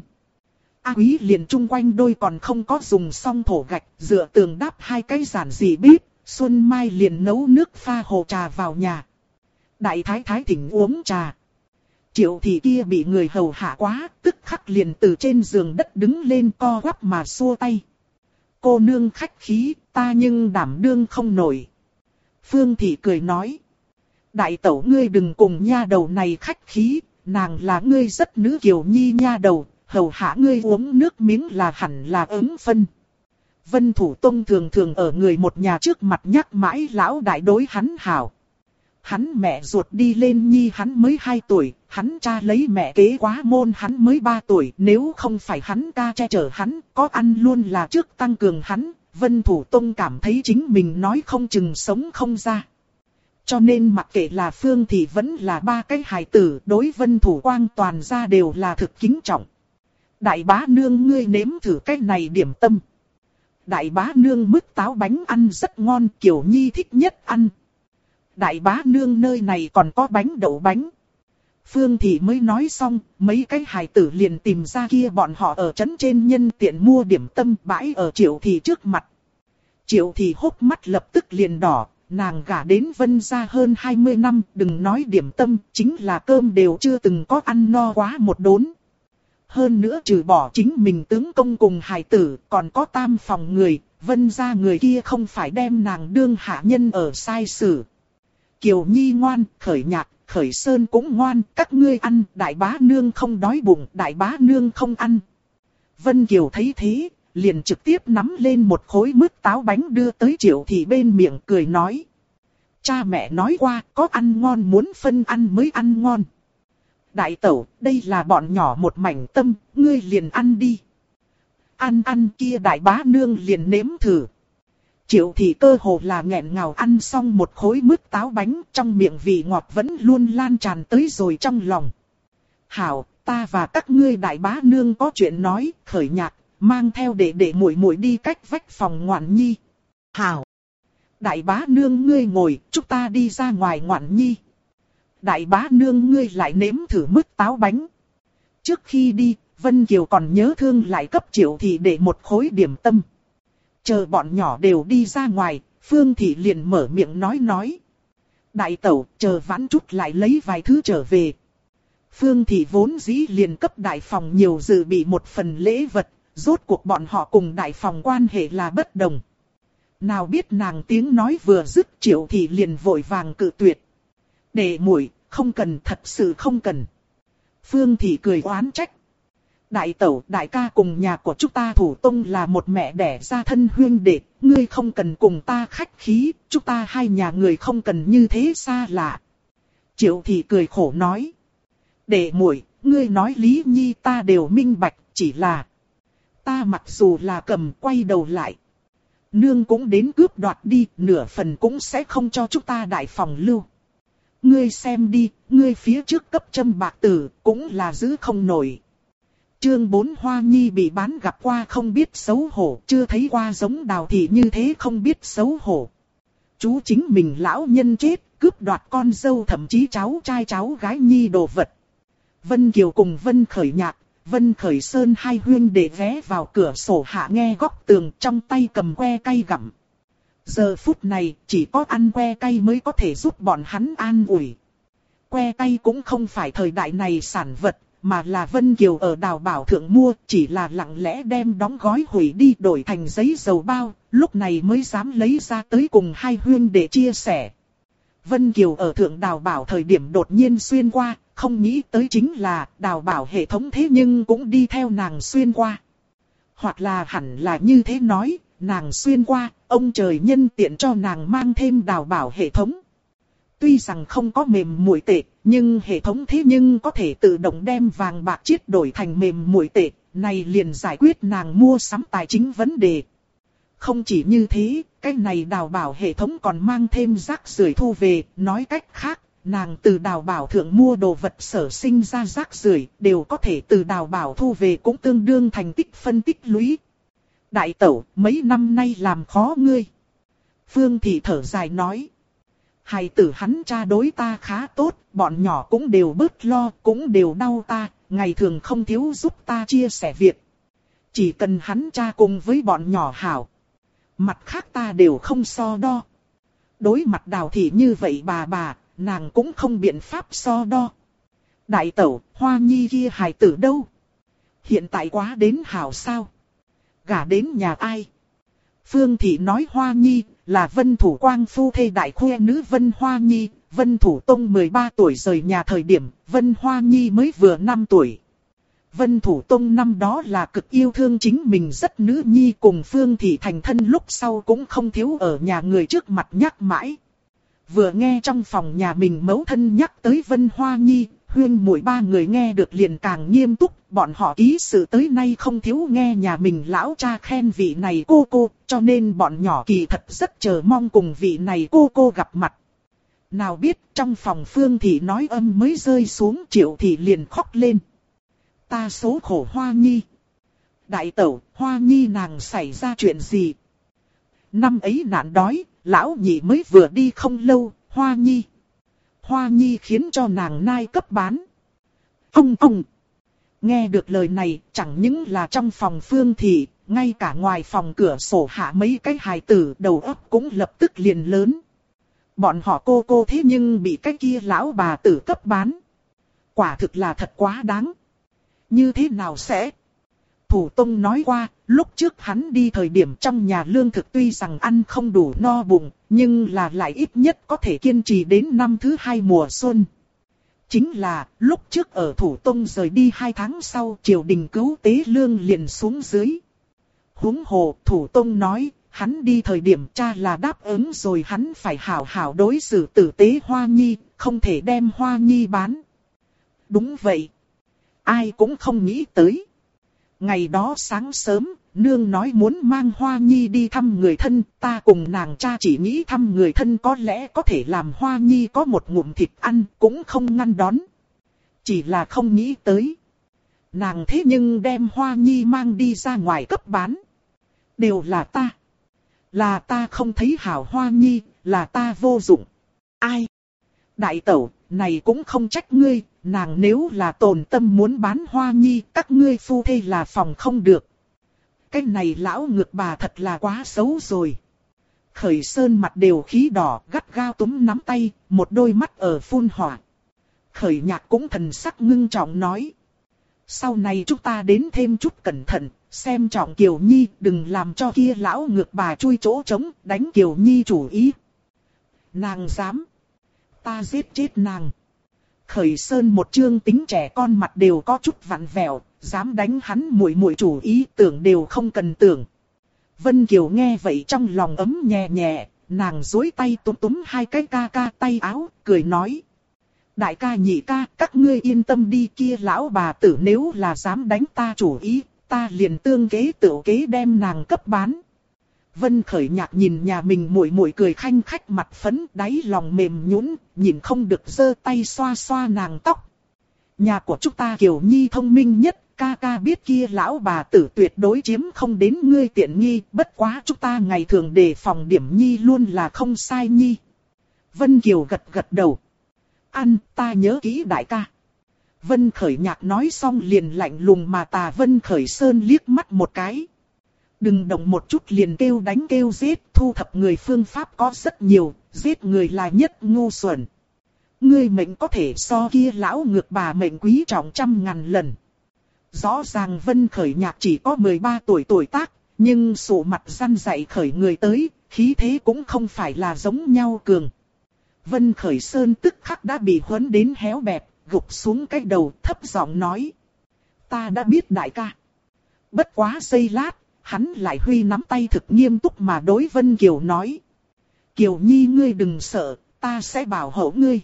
A Quý liền chung quanh đôi còn không có dùng xong thổ gạch, dựa tường đáp hai cái giản dị bếp, Xuân Mai liền nấu nước pha hồ trà vào nhà. Đại thái thái thỉnh uống trà. Triệu Thị kia bị người hầu hạ quá, tức khắc liền từ trên giường đất đứng lên co quắp mà xua tay. Cô nương khách khí, ta nhưng đảm đương không nổi. Phương Thị cười nói. Đại tẩu ngươi đừng cùng nha đầu này khách khí, nàng là ngươi rất nữ kiều nhi nha đầu, hầu hạ ngươi uống nước miếng là hẳn là ứng phân. Vân Thủ Tông thường thường ở người một nhà trước mặt nhắc mãi lão đại đối hắn hảo. Hắn mẹ ruột đi lên nhi hắn mới 2 tuổi, hắn cha lấy mẹ kế quá môn hắn mới 3 tuổi. Nếu không phải hắn ca che chở hắn, có ăn luôn là trước tăng cường hắn. Vân Thủ Tông cảm thấy chính mình nói không chừng sống không ra. Cho nên mặc kệ là Phương Thị vẫn là 3 cái hài tử, đối Vân Thủ Quang toàn ra đều là thực kính trọng. Đại bá nương ngươi nếm thử cái này điểm tâm. Đại bá nương mứt táo bánh ăn rất ngon, Kiều Nhi thích nhất ăn. Đại bá nương nơi này còn có bánh đậu bánh. Phương Thị mới nói xong, mấy cái hài tử liền tìm ra kia bọn họ ở trấn trên nhân tiện mua điểm tâm bãi ở Triệu Thị trước mặt. Triệu Thị hốc mắt lập tức liền đỏ, nàng gả đến Vân gia hơn 20 năm, đừng nói điểm tâm, chính là cơm đều chưa từng có ăn no quá một đốn. Hơn nữa trừ bỏ chính mình tướng công cùng hài tử, còn có tam phòng người, Vân gia người kia không phải đem nàng đương hạ nhân ở sai sử. Kiều Nhi ngoan, Khởi Nhạc, Khởi Sơn cũng ngoan, các ngươi ăn, đại bá nương không đói bụng, đại bá nương không ăn. Vân Kiều thấy thế, liền trực tiếp nắm lên một khối mứt táo bánh đưa tới Triệu Thị bên miệng cười nói. Cha mẹ nói qua, có ăn ngon muốn phân ăn mới ăn ngon. Đại tẩu, đây là bọn nhỏ một mảnh tâm, ngươi liền ăn đi. Ăn kia đại bá nương liền nếm thử. Triệu Thị cơ hồ là nghẹn ngào ăn xong một khối mứt táo bánh, trong miệng vị ngọt vẫn luôn lan tràn tới rồi trong lòng. Hảo, ta và các ngươi đại bá nương có chuyện nói, Khởi Nhạc, mang theo để muội muội đi cách vách phòng Ngoạn Nhi. Hảo, đại bá nương ngươi ngồi, chúng ta đi ra ngoài Ngoạn Nhi. Đại bá nương ngươi lại nếm thử mứt táo bánh. Trước khi đi, Vân Kiều còn nhớ thương lại cấp Triệu Thị để một khối điểm tâm. Chờ bọn nhỏ đều đi ra ngoài, Phương Thị liền mở miệng nói. Đại tẩu, chờ vãn chút lại lấy vài thứ trở về. Phương Thị vốn dĩ liền cấp đại phòng nhiều dự bị một phần lễ vật, rốt cuộc bọn họ cùng đại phòng quan hệ là bất đồng. Nào biết nàng tiếng nói vừa dứt, Triệu Thị liền vội vàng cự tuyệt. Để muội, không cần, thật sự không cần. Phương Thị cười oán trách. Đại tẩu, đại ca cùng nhà của chúng ta Thủ Tông là một mẹ đẻ ra thân huyên đệ, ngươi không cần cùng ta khách khí, chúng ta hai nhà người không cần như thế xa lạ. Triệu Thị cười khổ nói. Để muội, ngươi nói Lý Nhi ta đều minh bạch, chỉ là ta mặc dù là cầm quay đầu lại. Nương cũng đến cướp đoạt đi, nửa phần cũng sẽ không cho chúng ta đại phòng lưu. Ngươi xem đi, ngươi phía trước cấp châm bạc tử, cũng là giữ không nổi. Chương 4 Hoa Nhi bị bán gặp qua không biết xấu hổ, chưa thấy qua giống Đào Thị như thế không biết xấu hổ. Chú chính mình lão nhân chết, cướp đoạt con dâu thậm chí cháu trai cháu gái Nhi đồ vật. Vân Kiều cùng Vân Khởi Nhạc, Vân Khởi Sơn hai huynh đệ ghé vào cửa sổ hạ nghe góc tường, trong tay cầm que cay gặm. Giờ phút này, chỉ có ăn que cay mới có thể giúp bọn hắn an ủi. Que cay cũng không phải thời đại này sản vật, mà là Vân Kiều ở Đào Bảo Thượng mua, chỉ là lặng lẽ đem đóng gói hủy đi đổi thành giấy dầu bao, lúc này mới dám lấy ra tới cùng hai huynh để chia sẻ. Vân Kiều ở Thượng Đào Bảo thời điểm đột nhiên xuyên qua, không nghĩ tới chính là Đào Bảo hệ thống thế nhưng cũng đi theo nàng xuyên qua. Hoặc là hẳn là như thế nói, nàng xuyên qua, ông trời nhân tiện cho nàng mang thêm Đào Bảo hệ thống. Tuy rằng không có mềm muội tệ, nhưng hệ thống thế nhưng có thể tự động đem vàng bạc chiết đổi thành mềm muội tệ, này liền giải quyết nàng mua sắm tài chính vấn đề. Không chỉ như thế, cái này Đào Bảo hệ thống còn mang thêm rác rưởi thu về, nói cách khác, nàng từ Đào Bảo Thượng mua đồ vật sở sinh ra rác rưởi đều có thể từ Đào Bảo thu về, cũng tương đương thành tích phân tích lũy. Đại tẩu, mấy năm nay làm khó ngươi. Phương Thị thở dài nói. Hài tử hắn cha đối ta khá tốt, bọn nhỏ cũng đều bớt lo, cũng đều đau ta, ngày thường không thiếu giúp ta chia sẻ việc. Chỉ cần hắn cha cùng với bọn nhỏ hảo. Mặt khác ta đều không so đo. Đối mặt Đào Thị như vậy bà, nàng cũng không biện pháp so đo. Đại tẩu, Hoa Nhi kia hài tử đâu? Hiện tại quá đến hảo sao? Gả đến nhà ai? Phương Thị nói Hoa Nhi là Vân Thủ Quang phu thê đại khuê nữ Vân Hoa Nhi. Vân Thủ Tông 13 tuổi rời nhà thời điểm, Vân Hoa Nhi mới vừa 5 tuổi. Vân Thủ Tông năm đó là cực yêu thương chính mình rất nữ nhi, cùng Phương Thị thành thân lúc sau cũng không thiếu ở nhà người trước mặt nhắc mãi. Vừa nghe trong phòng nhà mình mẫu thân nhắc tới Vân Hoa Nhi, huynh muội ba người nghe được liền càng nghiêm túc, bọn họ ký sự tới nay không thiếu nghe nhà mình lão cha khen vị này cô, cho nên bọn nhỏ kỳ thật rất chờ mong cùng vị này cô gặp mặt. Nào biết trong phòng Phương Thị nói âm mới rơi xuống, Triệu Thị liền khóc lên. Ta số khổ Hoa Nhi. Đại tẩu, Hoa Nhi nàng xảy ra chuyện gì? Năm ấy nạn đói, lão nhị mới vừa đi không lâu, Hoa Nhi khiến cho nàng nai cấp bán. Ông! Nghe được lời này, chẳng những là trong phòng Phương Thị, ngay cả ngoài phòng cửa sổ hạ mấy cái hài tử đầu óc cũng lập tức liền lớn. Bọn họ cô thế nhưng bị cái kia lão bà tử cấp bán. Quả thực là thật quá đáng. Như thế nào sẽ? Thủ Tông nói qua, lúc trước hắn đi thời điểm trong nhà lương thực tuy rằng ăn không đủ no bụng, nhưng là lại ít nhất có thể kiên trì đến năm thứ 2 mùa xuân. Chính là, lúc trước ở Thủ Tông rời đi 2 tháng sau, triều đình cứu tế lương liền xuống dưới. Huống hồ, Thủ Tông nói, hắn đi thời điểm cha là đáp ứng rồi, hắn phải hảo hảo đối xử tử tế Hoa Nhi, không thể đem Hoa Nhi bán. Đúng vậy. Ai cũng không nghĩ tới. Ngày đó sáng sớm, nương nói muốn mang Hoa Nhi đi thăm người thân, ta cùng nàng cha chỉ nghĩ thăm người thân có lẽ có thể làm Hoa Nhi có một ngụm thịt ăn, cũng không ngăn đón. Chỉ là không nghĩ tới. Nàng thế nhưng đem Hoa Nhi mang đi ra ngoài cấp bán. Đều là ta. Là ta không thấy hảo Hoa Nhi, là ta vô dụng. Ai? Đại tẩu, này cũng không trách ngươi, nàng nếu là tồn tâm muốn bán Hoa Nhi, các ngươi phu thê là phòng không được. Cái này lão ngược bà thật là quá xấu rồi. Khởi Sơn mặt đều khí đỏ, gắt gao túm nắm tay, một đôi mắt ở phun hỏa. Khởi Nhạc cũng thần sắc ngưng trọng nói. Sau này chúng ta đến thêm chút cẩn thận, xem trọng Kiều Nhi, đừng làm cho kia lão ngược bà chui chỗ trống, đánh Kiều Nhi chủ ý. Nàng dám. Ta giết chết nàng. Khởi Sơn một trương tính trẻ con mặt đều có chút vặn vẹo, dám đánh hắn muội chủ ý, tưởng đều không cần tưởng. Vân Kiều nghe vậy trong lòng ấm nhẹ nhẹ, nàng duỗi tay túm hai cái ca tay áo, cười nói. Đại ca nhị ca, các ngươi yên tâm đi, kia lão bà tử nếu là dám đánh ta chủ ý, ta liền tương kế tự kế đem nàng cấp bán. Vân Khởi Nhạc nhìn nhà mình muội cười khanh khách mặt phấn, đáy lòng mềm nhũn, nhìn không được giơ tay xoa xoa nàng tóc. Nhà của chúng ta Kiều Nhi thông minh nhất, ca biết kia lão bà tử tuyệt đối chiếm không đến ngươi tiện nghi, bất quá chúng ta ngày thường đề phòng điểm Nhi luôn là không sai Nhi. Vân Kiều gật đầu. Ta nhớ kỹ đại ca. Vân Khởi Nhạc nói xong liền lạnh lùng mà tà Vân Khởi Sơn liếc mắt một cái. Đừng động một chút liền kêu đánh kêu giết, thu thập người phương pháp có rất nhiều, giết người là nhất ngu xuẩn. Ngươi mệnh có thể so kia lão ngược bà mệnh quý trọng 100.000 lần. Rõ ràng Vân Khởi Nhạc chỉ có 13 tuổi tuổi tác, nhưng sụ mặt răn dạy khởi người tới, khí thế cũng không phải là giống nhau cường. Vân Khởi Sơn tức khắc đã bị huấn đến héo bẹp, gục xuống cái đầu thấp giọng nói. Ta đã biết đại ca. Bất quá giây lát, hắn lại huy nắm tay thực nghiêm túc mà đối Vân Kiều nói. Kiều Nhi ngươi đừng sợ, ta sẽ bảo hộ ngươi.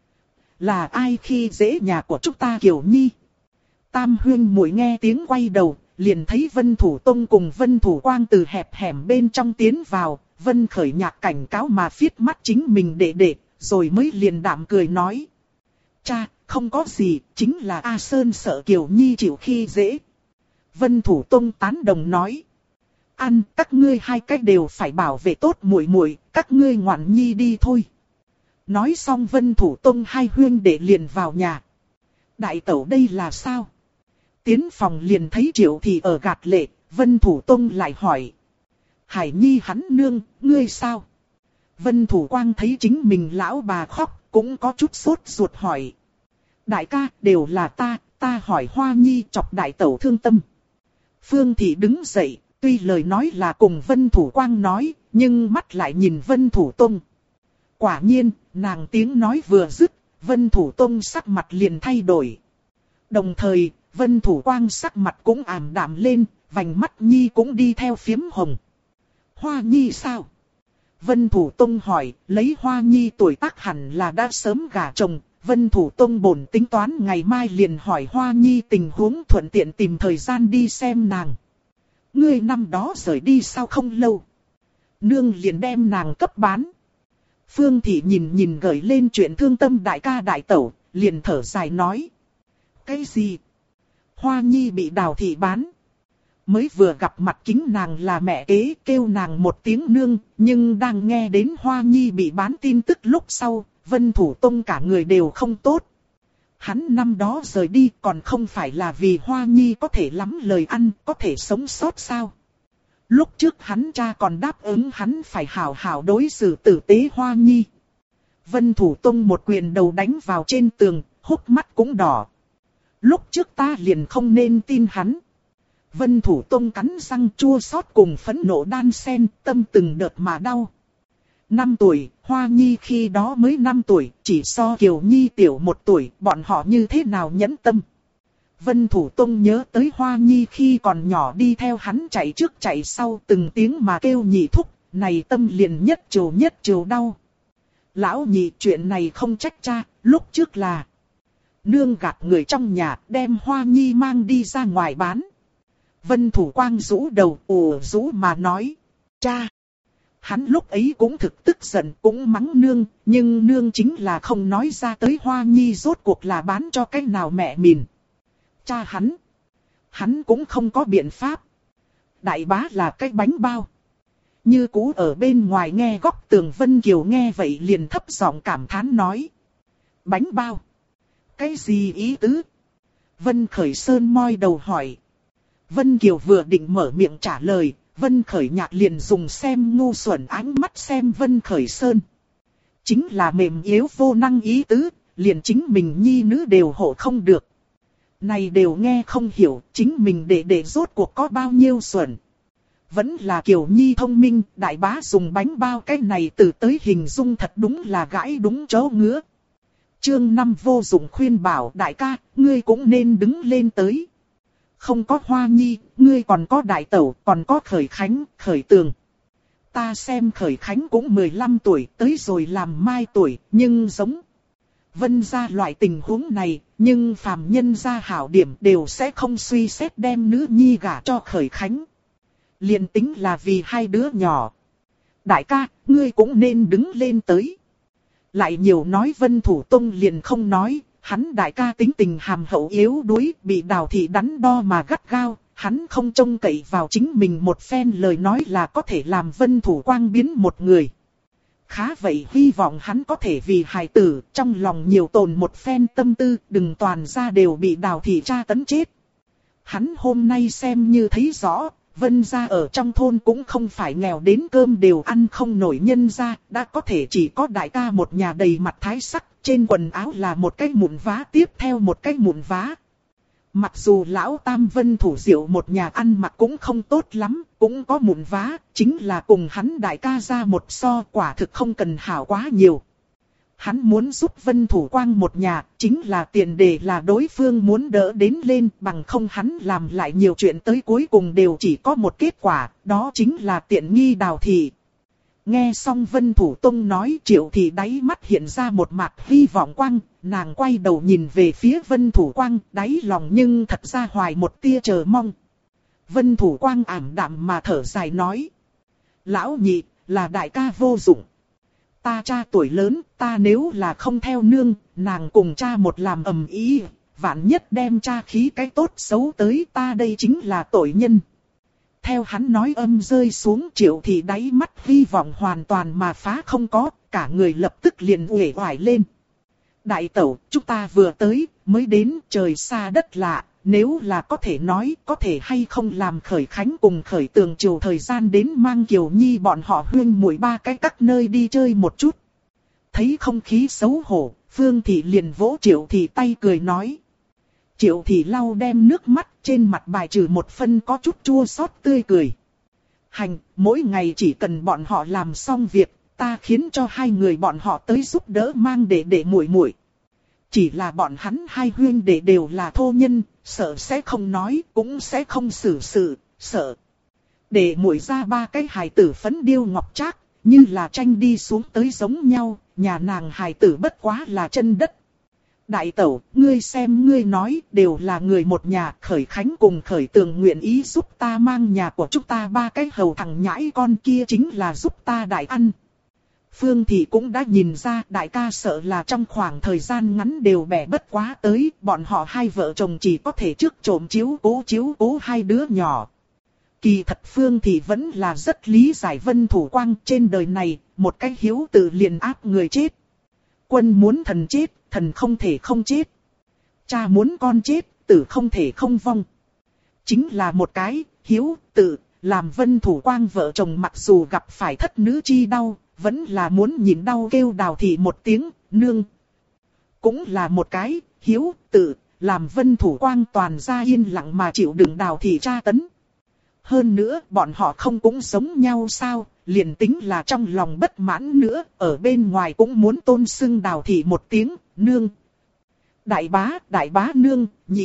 Là ai khi dễ nhà của chúng ta Kiều Nhi? Tam huyên muội nghe tiếng quay đầu, liền thấy Vân Thủ Tông cùng Vân Thủ Quang từ hẹp hẻm bên trong tiến vào. Vân Khởi Nhạc cảnh cáo mà phiết mắt chính mình đệ, rồi mới liền đạm cười nói. Cha, không có gì, chính là A Sơn sợ Kiều Nhi chịu khi dễ. Vân Thủ Tông tán đồng nói. Ăn, các ngươi hai cách đều phải bảo vệ tốt muội muội, các ngươi ngoan nhi đi thôi. Nói xong Vân Thủ Tông hai huyên đệ liền vào nhà. Đại tẩu đây là sao? Tiến phòng liền thấy Triệu Thị ở gạt lệ, Vân Thủ Tông lại hỏi. Hải Nhi hắn nương, ngươi sao? Vân Thủ Quang thấy chính mình lão bà khóc, cũng có chút sốt ruột hỏi. Đại ca, đều là ta hỏi Hoa Nhi chọc đại tẩu thương tâm. Phương Thị đứng dậy, tuy lời nói là cùng Vân Thủ Quang nói, nhưng mắt lại nhìn Vân Thủ Tông. Quả nhiên, nàng tiếng nói vừa dứt, Vân Thủ Tông sắc mặt liền thay đổi. Đồng thời, Vân Thủ Quang sắc mặt cũng ảm đạm lên, vành mắt Nhi cũng đi theo phiếm hồng. Hoa Nhi sao? Vân Thủ Tông hỏi, lấy Hoa Nhi tuổi tác hẳn là đã sớm gả chồng. Vân Thủ Tông bổn tính toán ngày mai liền hỏi Hoa Nhi tình huống thuận tiện tìm thời gian đi xem nàng. Ngươi năm đó rời đi sao không lâu? Nương liền đem nàng cấp bán. Phương Thị nhìn gợi lên chuyện thương tâm đại ca đại tẩu, liền thở dài nói. Cái gì? Hoa Nhi bị Đào Thị bán. Mới vừa gặp mặt kính nàng là mẹ kế kêu nàng một tiếng nương, nhưng đang nghe đến Hoa Nhi bị bán tin tức lúc sau, Vân Thủ Tông cả người đều không tốt. Hắn năm đó rời đi còn không phải là vì Hoa Nhi có thể lắm lời ăn, có thể sống sót sao? Lúc trước hắn cha còn đáp ứng hắn phải hảo hảo đối xử tử tế Hoa Nhi. Vân Thủ Tông một quyền đầu đánh vào trên tường, hốc mắt cũng đỏ. Lúc trước ta liền không nên tin hắn. Vân Thủ Tông cắn răng chua xót cùng phẫn nộ đan xen, tâm từng đợt mà đau. 5 tuổi, Hoa Nhi khi đó mới 5 tuổi, chỉ so Kiều Nhi tiểu 1 tuổi, bọn họ như thế nào nhẫn tâm. Vân Thủ Tông nhớ tới Hoa Nhi khi còn nhỏ đi theo hắn chạy trước chạy sau từng tiếng mà kêu nhị thúc, này tâm liền nhất trều đau. Lão nhị chuyện này không trách cha, lúc trước là nương gạt người trong nhà đem Hoa Nhi mang đi ra ngoài bán. Vân Thủ Quang rũ đầu ủ rũ mà nói, cha. Hắn lúc ấy cũng thực tức giận cũng mắng nương, nhưng nương chính là không nói ra tới Hoa Nhi rốt cuộc là bán cho cái nào mẹ mình. Cha hắn cũng không có biện pháp. Đại bá là cái bánh bao. Như cũ ở bên ngoài nghe góc tường Vân Kiều nghe vậy liền thấp giọng cảm thán nói. Bánh bao? Cái gì ý tứ? Vân Khởi Sơn moi đầu hỏi. Vân Kiều vừa định mở miệng trả lời, Vân Khởi Nhạc liền dùng xem ngu xuẩn ánh mắt xem Vân Khởi Sơn. Chính là mềm yếu vô năng ý tứ, liền chính mình nhi nữ đều hộ không được. Này đều nghe không hiểu, chính mình để rốt cuộc có bao nhiêu xuẩn. Vẫn là Kiều Nhi thông minh, đại bá dùng bánh bao cái này từ tới hình dung thật đúng là gãi đúng chỗ ngứa. Chương 5 vô dụng khuyên bảo đại ca, ngươi cũng nên đứng lên tới. Không có Hoa Nhi, ngươi còn có đại tẩu, còn có Khởi Khánh, Khởi Tường. Ta xem Khởi Khánh cũng 15 tuổi, tới rồi làm mai tuổi, nhưng giống Vân gia loại tình huống này, nhưng phàm nhân gia hảo điểm đều sẽ không suy xét đem nữ nhi gả cho Khởi Khánh. Liền tính là vì hai đứa nhỏ. Đại ca, ngươi cũng nên đứng lên tới. Lại nhiều nói Vân Thủ Tông liền không nói. Hắn đại ca tính tình hàm hậu yếu đuối, bị Đào Thị đắn đo mà gắt gao, hắn không trông cậy vào chính mình một phen lời nói là có thể làm Vân Thủ Quang biến một người. khá vậy hy vọng hắn có thể vì hài tử, trong lòng nhiều tồn một phen tâm tư, đừng toàn ra đều bị Đào thị tra tấn chết. Hắn hôm nay xem như thấy rõ, Vân gia ở trong thôn cũng không phải nghèo đến cơm đều ăn không nổi nhân gia, đã có thể chỉ có đại ca một nhà đầy mặt thái sắc, trên quần áo là một cái mụn vá tiếp theo một cái mụn vá. Mặc dù lão Tam Vân Thủ Diệu một nhà ăn mặc cũng không tốt lắm, cũng có mụn vá, chính là cùng hắn đại ca ra một so, quả thực không cần hảo quá nhiều. Hắn muốn giúp Vân Thủ Quang một nhà, chính là tiền đề là đối phương muốn đỡ đến lên, bằng không hắn làm lại nhiều chuyện tới cuối cùng đều chỉ có một kết quả, đó chính là tiện nghi Đào thị. Nghe xong Vân Thủ Tông nói, Triệu thị đáy mắt hiện ra một mặt hy vọng quang, nàng quay đầu nhìn về phía Vân Thủ Quang, đáy lòng nhưng thật ra hoài một tia chờ mong. Vân Thủ Quang ảm đạm mà thở dài nói: Lão nhị, là đại ca vô dụng. Ta cha tuổi lớn, ta nếu là không theo nương, nàng cùng cha một làm ầm ĩ, vạn nhất đem cha khí cái tốt xấu tới, ta đây chính là tội nhân. Theo hắn nói âm rơi xuống, Triệu thị đáy mắt hy vọng hoàn toàn mà phá không có, cả người lập tức liền uể oải lên. Đại tẩu, chúng ta vừa tới, mới đến, trời xa đất lạ, nếu là có thể nói, có thể hay không làm Khởi Khánh cùng Khởi Tường chiều thời gian đến mang Kiều Nhi bọn họ huyên muội ba cái các nơi đi chơi một chút. Thấy không khí xấu hổ, Phương thị liền vỗ Triệu thị tay cười nói. Triệu thị lau đem nước mắt, trên mặt bài trừ một phân có chút chua xót tươi cười. Hành, mỗi ngày chỉ cần bọn họ làm xong việc, ta khiến cho hai người bọn họ tới giúp đỡ mang để muội muội. Chỉ là bọn hắn hai huyên đệ đều là thô nhân, sợ sẽ không nói, cũng sẽ không xử sự, sợ. Để muội ra ba cái hài tử phấn điêu ngọc trác, như là tranh đi xuống tới giống nhau, nhà nàng hài tử bất quá là chân đất. Đại tẩu, ngươi xem ngươi nói, đều là người một nhà, Khởi Khánh cùng Khởi Tường nguyện ý giúp ta mang nhà của chúng ta ba cái hầu thằng nhãi con kia chính là giúp ta đại ăn. Phương thị cũng đã nhìn ra đại ca sợ là trong khoảng thời gian ngắn đều bẻ bất quá tới, bọn họ hai vợ chồng chỉ có thể trước trộm chiếu cố hai đứa nhỏ. Kỳ thật Phương thị vẫn là rất lý giải Vân Thủ Quang, trên đời này, một cái hiếu tử liền áp người chết. Quân muốn thần chết, thần không thể không chết. Cha muốn con chết, tử không thể không vong. Chính là một cái hiếu tử, làm Vân Thủ Quang vợ chồng mặc dù gặp phải thất nữ chi đau, vẫn là muốn nhìn đau kêu Đào thị một tiếng, nương. Cũng là một cái hiếu tử, làm Vân Thủ Quang toàn ra yên lặng mà chịu đựng Đào thị tra tấn. Hơn nữa, bọn họ không cũng giống nhau sao, liền tính là trong lòng bất mãn nữa, ở bên ngoài cũng muốn tôn xưng Đào thị một tiếng, nương. Đại bá nương,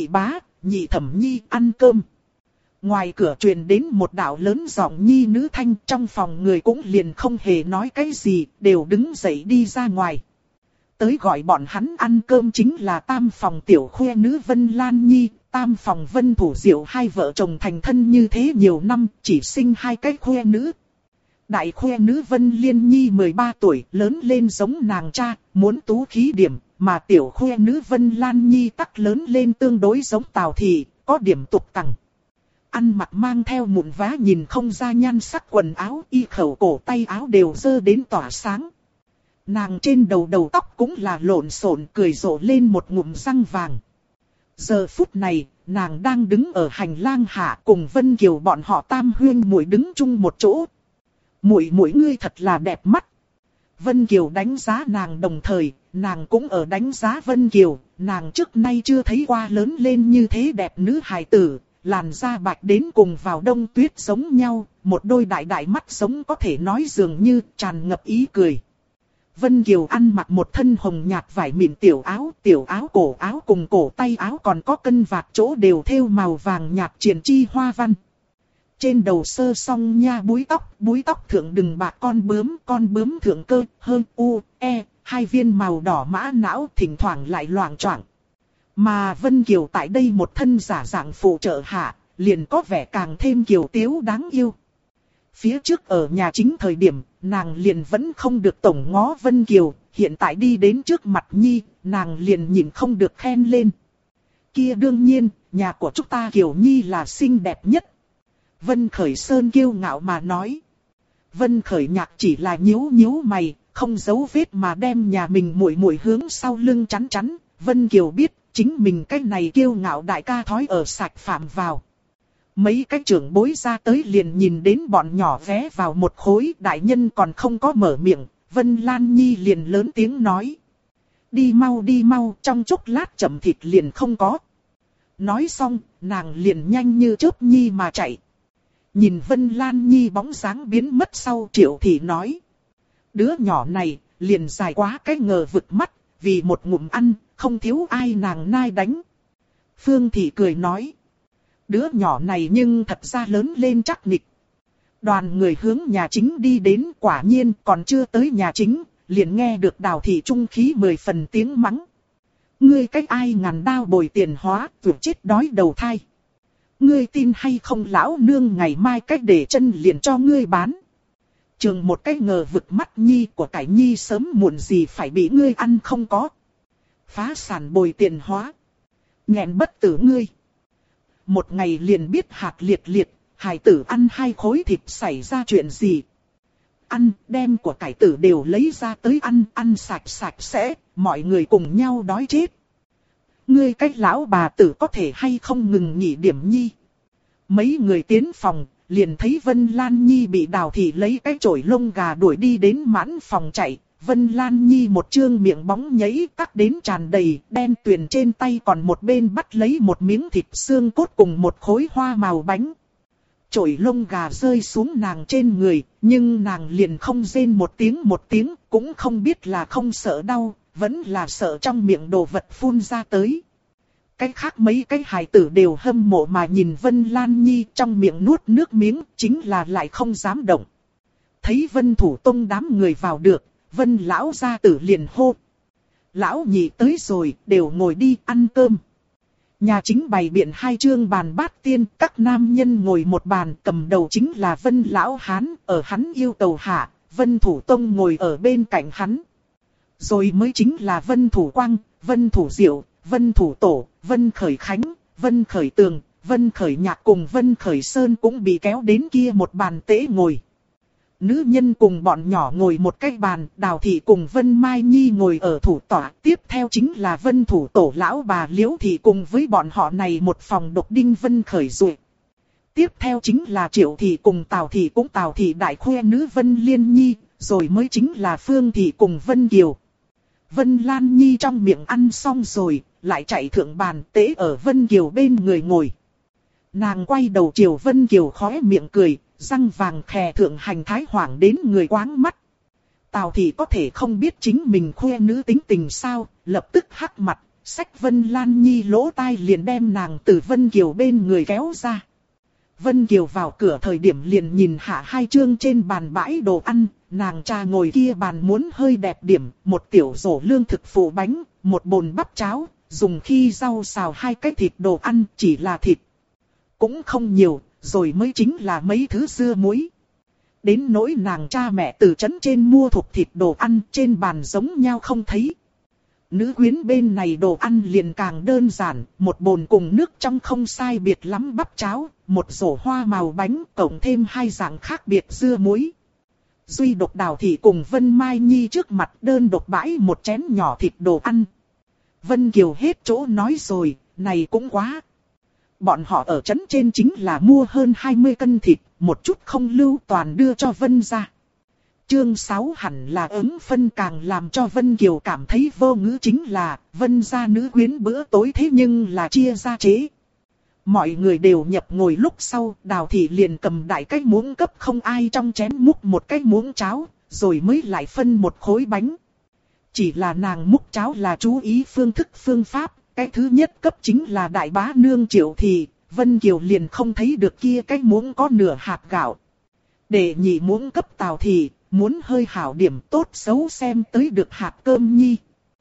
nhị thẩm nhi ăn cơm. Ngoài cửa truyền đến một đạo lớn giọng nhi nữ thanh, trong phòng người cũng liền không hề nói cái gì, đều đứng dậy đi ra ngoài. Tới gọi bọn hắn ăn cơm chính là tam phòng tiểu khuê nữ Vân Lan Nhi, tam phòng Vân Thủ Diệu, hai vợ chồng thành thân như thế nhiều năm, chỉ sinh hai cái khuê nữ. Đại khuê nữ Vân Liên Nhi 13 tuổi, lớn lên giống nàng cha, muốn tú khí điểm, mà tiểu khuê nữ Vân Lan Nhi tắc lớn lên tương đối giống Tào thị, có điểm tục tằng. Ăn mặc mang theo mụn vá nhìn không ra nhan sắc quần áo, y khẩu cổ tay áo đều dơ đến tỏa sáng. Nàng trên đầu tóc cũng là lộn xộn, cười rộ lên một ngụm răng vàng. Giờ phút này, nàng đang đứng ở hành lang hạ cùng Vân Kiều bọn họ tam huyên muội đứng chung một chỗ. Muội ngươi thật là đẹp mắt. Vân Kiều đánh giá nàng đồng thời, nàng cũng ở đánh giá Vân Kiều, nàng trước nay chưa thấy qua lớn lên như thế đẹp nữ hài tử. Làn da bạch đến cùng vào đông tuyết giống nhau, một đôi đại mắt giống có thể nói dường như tràn ngập ý cười. Vân Kiều ăn mặc một thân hồng nhạt vải mịn tiểu áo cổ áo cùng cổ tay áo còn có cân vạt chỗ đều thêu màu vàng nhạt triền chi hoa văn. Trên đầu sơ song nha búi tóc thượng đừng bạc con bướm thượng cơ hơn hai viên màu đỏ mã não thỉnh thoảng lại loạng choạng. Mà Vân Kiều tại đây một thân giả dạng phụ trợ hạ, liền có vẻ càng thêm kiều tiếu đáng yêu. Phía trước ở nhà chính thời điểm, nàng liền vẫn không được tổng ngó Vân Kiều, hiện tại đi đến trước mặt Nhi, nàng liền nhìn không được khen lên. Kia đương nhiên, nhà của chúng ta Kiều Nhi là xinh đẹp nhất. Vân Khởi Sơn kiêu ngạo mà nói. Vân Khởi Nhạc chỉ là nhíu nhíu mày, không giấu vết mà đem nhà mình muội muội hướng sau lưng chắn chắn. Vân Kiều biết chính mình cái này kiêu ngạo đại ca thói ở sạch phạm vào. Mấy cái trưởng bối ra tới liền nhìn đến bọn nhỏ vé vào một khối, đại nhân còn không có mở miệng, Vân Lan Nhi liền lớn tiếng nói. Đi mau, trong chốc lát chậm thịt liền không có. Nói xong, nàng liền nhanh như chớp nhi mà chạy. Nhìn Vân Lan Nhi bóng dáng biến mất sau, Triệu Thị nói. Đứa nhỏ này, liền dài quá cái ngờ vực mắt, vì một ngụm ăn, không thiếu ai nàng nai đánh. Phương Thị cười nói. Đứa nhỏ này nhưng thật ra lớn lên chắc nịch. Đoàn người hướng nhà chính đi đến, quả nhiên còn chưa tới nhà chính, liền nghe được Đào Thị trung khí 10 phần tiếng mắng. Ngươi cách ai ngàn đao bồi tiền hóa, vượt chết đói đầu thai. Ngươi tin hay không lão nương ngày mai cách để chân liền cho ngươi bán. Trường một cái ngờ vực mắt nhi của cải nhi sớm muộn gì phải bị ngươi ăn không có. Phá sản bồi tiền hóa. Nghẹn bất tử ngươi. Một ngày liền biết hạt liệt liệt, hài tử ăn 2 khối thịt xảy ra chuyện gì. Ăn, đem của cải tử đều lấy ra tới ăn sạch sẽ, mọi người cùng nhau đói chết. Ngươi cách lão bà tử có thể hay không ngừng nghỉ điểm nhi. Mấy người tiến phòng, liền thấy Vân Lan Nhi bị Đào Thị lấy cái chổi lông gà đuổi đi đến mãn phòng chạy. Vân Lan Nhi một trương miệng bóng nhảy cắt đến tràn đầy, đen tuyền trên tay còn một bên bắt lấy một miếng thịt xương cốt cùng một khối hoa màu bánh. Chổi lông gà rơi xuống nàng trên người, nhưng nàng liền không rên một tiếng, cũng không biết là không sợ đau, vẫn là sợ trong miệng đồ vật phun ra tới. Cái khác mấy cái hài tử đều hâm mộ mà nhìn Vân Lan Nhi trong miệng nuốt nước miếng, chính là lại không dám động. Thấy Vân Thủ Tông đám người vào được, Vân lão gia tử liền hô. Lão nhị tới rồi, đều ngồi đi ăn cơm. Nhà chính bày biện 2 trương bàn bát tiên, các nam nhân ngồi một bàn, cầm đầu chính là Vân lão hán, ở hắn yêu cầu hạ, Vân Thủ Tông ngồi ở bên cạnh hắn. Rồi mới chính là Vân Thủ Quang, Vân Thủ Diệu, Vân Thủ Tổ, Vân Khởi Khánh, Vân Khởi Tường, Vân Khởi Nhạc cùng Vân Khởi Sơn cũng bị kéo đến kia một bàn tễ ngồi. Nữ nhân cùng bọn nhỏ ngồi một cái bàn, Đào Thị cùng Vân Mai Nhi ngồi ở thủ tọa, tiếp theo chính là Vân Thủ Tổ lão bà Liễu Thị cùng với bọn họ này một phòng độc đinh Vân Khởi Duệ. Tiếp theo chính là Triệu Thị cùng Tào Thị cũng Tào Thị đại khoe nữ Vân Liên Nhi, rồi mới chính là Phương Thị cùng Vân Kiều. Vân Lan Nhi trong miệng ăn xong rồi, lại chạy thượng bàn tế ở Vân Kiều bên người ngồi. Nàng quay đầu chiều Vân Kiều khóe miệng cười, răng vàng khè thượng hành thái hoảng đến người quáng mắt. Tào Thị có thể không biết chính mình khoe nữ tính tình sao, lập tức hắc mặt, xách Vân Lan Nhi lỗ tai liền đem nàng từ Vân Kiều bên người kéo ra. Vân Kiều vào cửa thời điểm liền nhìn hạ 2 trương trên bàn bãi đồ ăn, nàng cha ngồi kia bàn muốn hơi đẹp điểm, một tiểu rổ lương thực phụ bánh, một bồn bắp cháo, dùng khi rau xào 2 cái thịt đồ ăn, chỉ là thịt. Cũng không nhiều, rồi mới chính là mấy thứ dưa muối. Đến nỗi nàng cha mẹ từ trấn trên mua thục thịt đồ ăn trên bàn giống nhau không thấy. Nữ quyến bên này đồ ăn liền càng đơn giản, một bồn cùng nước trong không sai biệt lắm bắp cháo, một rổ hoa màu bánh, cộng thêm 2 dạng khác biệt dưa muối. Duy độc Đào Thị cùng Vân Mai Nhi trước mặt đơn độc bãi một chén nhỏ thịt đồ ăn. Vân Kiều hết chỗ nói rồi, này cũng quá. Bọn họ ở trấn trên chính là mua hơn 20 cân thịt, một chút không lưu toàn đưa cho Vân ra. Chương 6 hẳn là ứng phân càng làm cho Vân Kiều cảm thấy vô ngữ chính là Vân gia nữ quyến bữa tối thế nhưng là chia ra chế. Mọi người đều nhập ngồi lúc sau, Đào Thị liền cầm đại cái muỗng cấp không ai trong chén múc một cái muỗng cháo, rồi mới lại phân một khối bánh. Chỉ là nàng múc cháo là chú ý phương thức phương pháp, cái thứ nhất cấp chính là đại bá nương Triệu Thị, Vân Kiều liền không thấy được kia cái muỗng có nửa hạt gạo. Để nhị muỗng cấp Tào Thị, muốn hơi hảo điểm tốt xấu xem tới được hạt cơm nhi.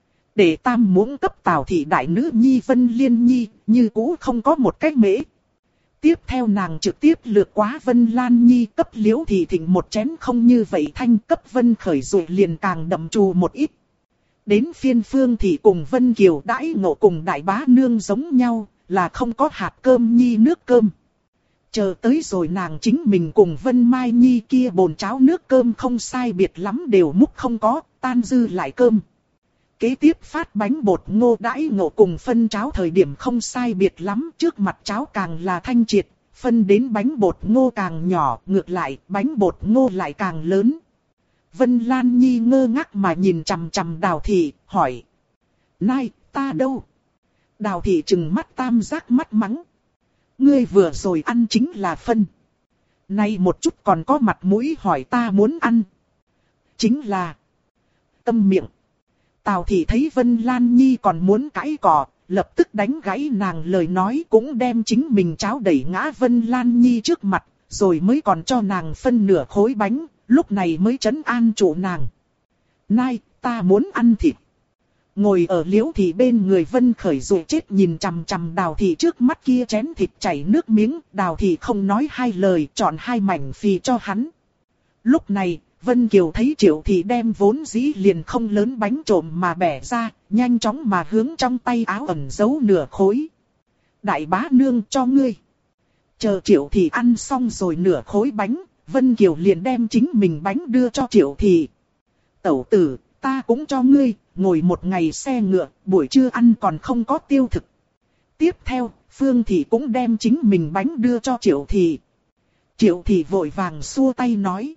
Để tam muỗng cấp Tào Thị đại nữ nhi Vân Liên Nhi, như cũ không có một cái mễ. Tiếp theo nàng trực tiếp lược quá Vân Lan Nhi cấp Liễu Thị thịnh một chén không như vậy thanh cấp Vân Khởi rồi liền càng đậm trù một ít. Đến phiên Phương Thị cùng Vân Kiều đãi ngộ cùng đại bá nương giống nhau, là không có hạt cơm nhi nước cơm. Chờ tới rồi nàng chính mình cùng Vân Mai Nhi kia bồn cháo nước cơm không sai biệt lắm đều múc không có, tan dư lại cơm. Kế tiếp phát bánh bột ngô đãi ngộ cùng phân cháo thời điểm không sai biệt lắm, trước mặt cháo càng là thanh triệt, phân đến bánh bột ngô càng nhỏ, ngược lại bánh bột ngô lại càng lớn. Vân Lan Nhi ngơ ngác mà nhìn chằm chằm Đào Thị, hỏi. Này, ta đâu? Đào Thị trừng mắt tam giác mắt mắng. Ngươi vừa rồi ăn chính là phân. Nay một chút còn có mặt mũi hỏi ta muốn ăn. Chính là tâm miệng. Tào Thị thấy Vân Lan Nhi còn muốn cãi cọ, lập tức đánh gãy nàng lời nói, cũng đem chính mình cháo đẩy ngã Vân Lan Nhi trước mặt, rồi mới còn cho nàng phân nửa khối bánh, lúc này mới trấn an trụ nàng. Này, ta muốn ăn thịt. Ngồi ở Liễu Thị bên người Vân Khởi rồi chết nhìn chằm chằm Đào Thị trước mắt kia chén thịt chảy nước miếng, Đào Thị không nói hai lời, chọn hai mảnh phì cho hắn. Lúc này, Vân Kiều thấy Triệu Thị đem vốn dĩ liền không lớn bánh trộm mà bẻ ra, nhanh chóng mà hướng trong tay áo ẩn giấu nửa khối. Đại bá nương cho ngươi. Chờ Triệu Thị ăn xong rồi nửa khối bánh, Vân Kiều liền đem chính mình bánh đưa cho Triệu Thị. Tẩu tử, ta cũng cho ngươi, ngồi một ngày xe ngựa, buổi trưa ăn còn không có tiêu thực. Tiếp theo, Phương Thị cũng đem chính mình bánh đưa cho Triệu Thị. Triệu Thị vội vàng xua tay nói.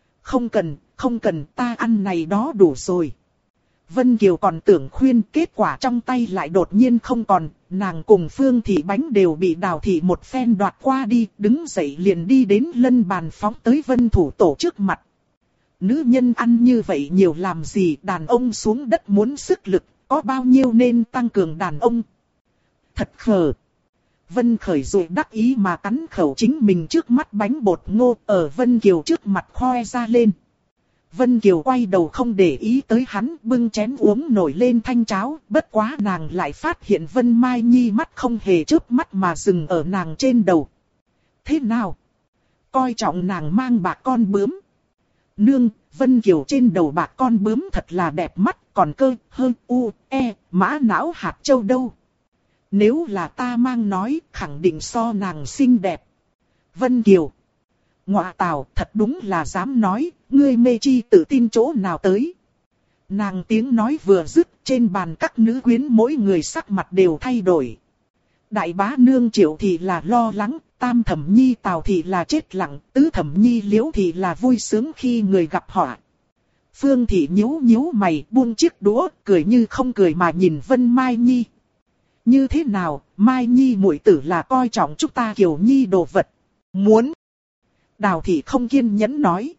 Không cần, ta ăn này đó đủ rồi. Vân Kiều còn tưởng khuyên, kết quả trong tay lại đột nhiên không còn, nàng cùng Phương Thị bánh đều bị Đào Thị một phen đoạt qua đi, đứng dậy liền đi đến lân bàn phóng tới Vân Thủ Tổ trước mặt. Nữ nhân ăn như vậy nhiều làm gì, đàn ông xuống đất muốn sức lực, có bao nhiêu nên tăng cường đàn ông. Thật khờ. Vân Khởi rồi đắc ý mà cắn khẩu chính mình trước mắt bánh bột ngô ở Vân Kiều trước mặt khoe ra lên. Vân Kiều quay đầu không để ý tới hắn, bưng chén uống nổi lên thanh cháo, bất quá nàng lại phát hiện Vân Mai Nhi mắt không hề chớp mắt mà dừng ở nàng trên đầu. Thế nào? Coi trọng nàng mang bạc con bướm. Nương, Vân Kiều trên đầu bạc con bướm thật là đẹp mắt, còn cơ, hơn, mã não hạt châu đâu. Nếu là ta mang nói, khẳng định so nàng xinh đẹp. Vân Kiều. Ngọa tào, thật đúng là dám nói, ngươi mê chi tự tin chỗ nào tới. Nàng tiếng nói vừa dứt, trên bàn các nữ quyến mỗi người sắc mặt đều thay đổi. Đại bá nương Triệu Thị là lo lắng, tam thẩm nhi Tào Thị là chết lặng, tứ thẩm nhi Liễu Thị là vui sướng khi người gặp họa. Phương Thị nhíu nhíu mày, buông chiếc đũa, cười như không cười mà nhìn Vân Mai Nhi. Như thế nào, Mai Nhi muội tử là coi trọng chúng ta Kiều Nhi đồ vật. Muốn. Đào Thị không kiên nhẫn nói.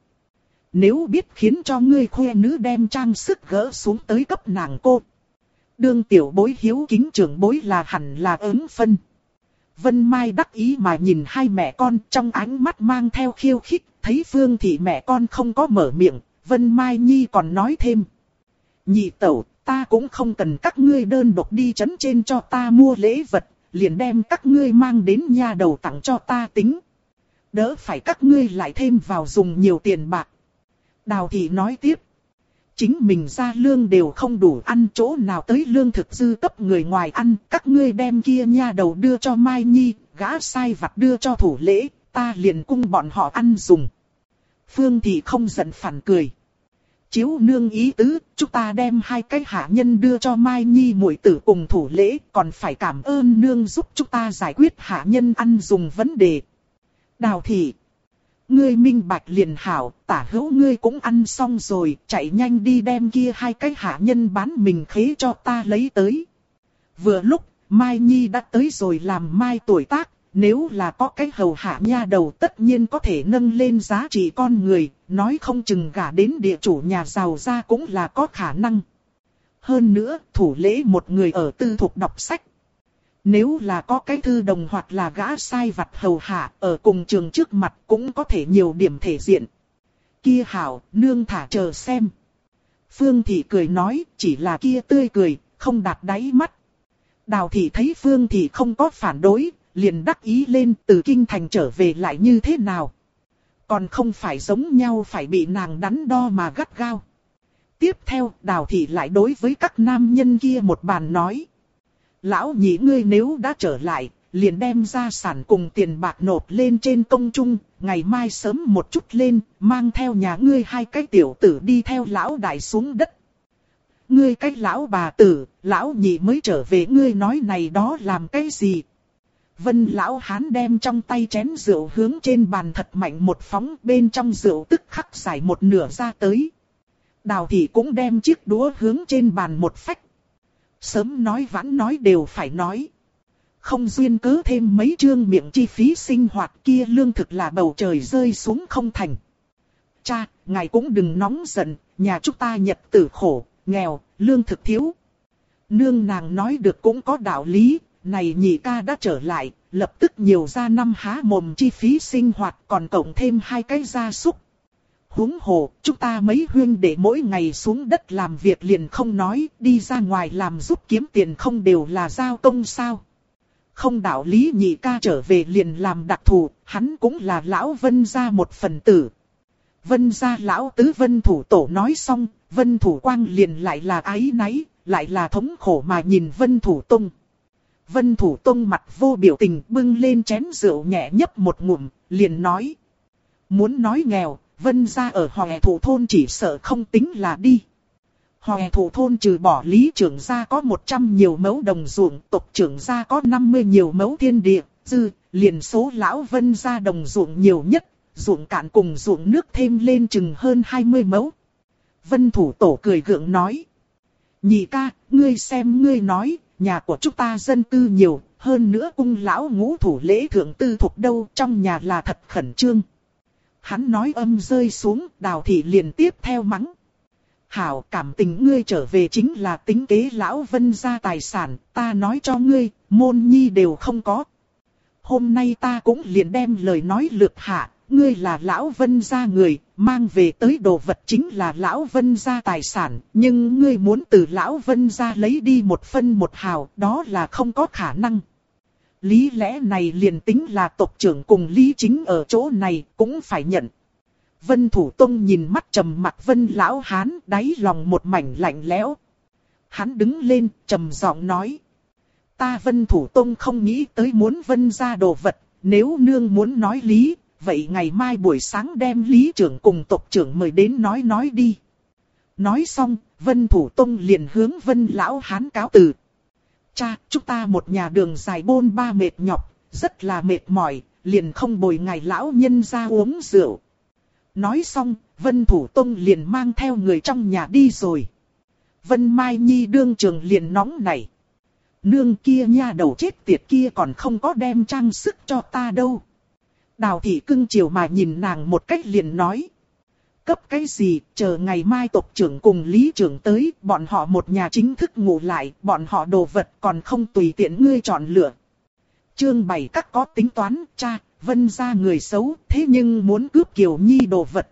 Nếu biết khiến cho ngươi khoe nữ đem trang sức gỡ xuống tới cấp nàng cô. Đương tiểu bối hiếu kính trưởng bối là hẳn là ứng phân. Vân Mai đắc ý mà nhìn hai mẹ con, trong ánh mắt mang theo khiêu khích, thấy Phương Thị mẹ con không có mở miệng, Vân Mai Nhi còn nói thêm. Nhị tẩu, ta cũng không cần các ngươi đơn độc đi trấn trên cho ta mua lễ vật, liền đem các ngươi mang đến nhà đầu tặng cho ta tính. Đỡ phải các ngươi lại thêm vào dùng nhiều tiền bạc. Đào Thị nói tiếp. Chính mình ra lương đều không đủ ăn, chỗ nào tới lương thực dư cấp người ngoài ăn, các ngươi đem kia nha đầu đưa cho Mai Nhi, gã sai vặt đưa cho thủ lễ, ta liền cung bọn họ ăn dùng. Phương Thị không giận phản cười. Chiếu nương ý tứ, chúng ta đem hai cái hạ nhân đưa cho Mai Nhi muội tử cùng thủ lễ, còn phải cảm ơn nương giúp chúng ta giải quyết hạ nhân ăn dùng vấn đề. Đào Thị. Ngươi minh bạch liền hảo, tả hữu ngươi cũng ăn xong rồi, chạy nhanh đi đem kia hai cái hạ nhân bán mình khế cho ta lấy tới. Vừa lúc, Mai Nhi đã tới rồi làm Mai tuổi tác, nếu là có cái hầu hạ nha đầu tất nhiên có thể nâng lên giá trị con người, nói không chừng gả đến địa chủ nhà giàu ra cũng là có khả năng. Hơn nữa, thủ lễ một người ở tư thục đọc sách. Nếu là có cái thư đồng hoặc là gã sai vặt hầu hạ ở cùng trường trước mặt cũng có thể nhiều điểm thể diện. Kia hảo, nương thả chờ xem. Phương Thị cười nói, chỉ là kia tươi cười, không đạt đáy mắt. Đào Thị thấy Phương Thị không có phản đối, liền đắc ý lên từ kinh thành trở về lại như thế nào. Còn không phải giống nhau phải bị nàng đắn đo mà gắt gao. Tiếp theo, Đào Thị lại đối với các nam nhân kia một bàn nói. Lão nhị ngươi nếu đã trở lại, liền đem gia sản cùng tiền bạc nộp lên trên công trung, ngày mai sớm một chút lên, mang theo nhà ngươi hai cái tiểu tử đi theo lão đại xuống đất. Ngươi cái lão bà tử, lão nhị mới trở về, ngươi nói này đó làm cái gì? Vân lão hán đem trong tay chén rượu hướng trên bàn thật mạnh một phóng, bên trong rượu tức khắc giải một nửa ra tới. Đào thị cũng đem chiếc đũa hướng trên bàn một phách. Sớm nói vãn nói đều phải nói. Không duyên cớ thêm mấy trương miệng chi phí sinh hoạt kia lương thực là bầu trời rơi xuống không thành. Cha, ngài cũng đừng nóng giận, nhà chúng ta nhật tử khổ, nghèo, lương thực thiếu. Nương nàng nói được cũng có đạo lý, này nhị ca đã trở lại, lập tức nhiều ra năm há mồm chi phí sinh hoạt còn cộng thêm hai cái gia súc. Huống hồ, chúng ta mấy huynh đệ mỗi ngày xuống đất làm việc liền không nói, đi ra ngoài làm giúp kiếm tiền không đều là giao công sao. Không đạo lý nhị ca trở về liền làm đặc thù, hắn cũng là lão Vân gia một phần tử. Vân gia lão tứ Vân Thủ Tổ nói xong, Vân Thủ Quang liền lại là áy náy, lại là thống khổ mà nhìn Vân Thủ Tông. Vân Thủ Tông mặt vô biểu tình bưng lên chén rượu nhẹ nhấp một ngụm, liền nói. Muốn nói nghèo, Vân gia ở Hòe Thủ Thôn chỉ sợ không tính là đi. Hòe Thủ Thôn trừ bỏ lý trưởng gia có 100 nhiều mẫu đồng ruộng, tộc trưởng gia có 50 nhiều mẫu thiên địa, dư, liền số lão Vân gia đồng ruộng nhiều nhất, ruộng cạn cùng ruộng nước thêm lên chừng hơn 20 mẫu. Vân Thủ Tổ cười gượng nói. Nhị ca, ngươi xem ngươi nói, nhà của chúng ta dân tư nhiều, hơn nữa cung lão ngũ thủ lễ thượng tư thuộc đâu, trong nhà là thật khẩn trương. Hắn nói âm rơi xuống, Đào thị liền tiếp theo mắng. Hảo, cảm tình ngươi trở về chính là tính kế lão Vân gia tài sản, ta nói cho ngươi, môn nhi đều không có. Hôm nay ta cũng liền đem lời nói lược hạ, ngươi là lão Vân gia người, mang về tới đồ vật chính là lão Vân gia tài sản, nhưng ngươi muốn từ lão Vân gia lấy đi một phân một hào, đó là không có khả năng. Lý lẽ này liền tính là tộc trưởng cùng Lý Chính ở chỗ này cũng phải nhận. Vân Thủ Tông nhìn mắt trầm mặc Vân lão hán, đáy lòng một mảnh lạnh lẽo. Hắn đứng lên, trầm giọng nói: "Ta Vân Thủ Tông không nghĩ tới muốn Vân gia đồ vật, nếu nương muốn nói lý, vậy ngày mai buổi sáng đem Lý trưởng cùng tộc trưởng mời đến nói đi." Nói xong, Vân Thủ Tông liền hướng Vân lão hán cáo từ. "Cha, chúng ta một nhà đường dài bôn ba mệt nhọc, rất là mệt mỏi, liền không bồi ngài lão nhân ra uống rượu." Nói xong, Vân Thủ Tông liền mang theo người trong nhà đi rồi. Vân Mai Nhi đương trường liền nóng nảy. Nương kia nha đầu chết tiệt kia còn không có đem trang sức cho ta đâu. Đào thị cưng chiều mà nhìn nàng một cách liền nói. Cấp cái gì, chờ ngày mai tộc trưởng cùng lý trưởng tới, bọn họ một nhà chính thức ngủ lại, bọn họ đồ vật còn không tùy tiện ngươi chọn lựa. Chương 7 các có tính toán, cha, Vân gia người xấu, thế nhưng muốn cướp Kiều Nhi đồ vật.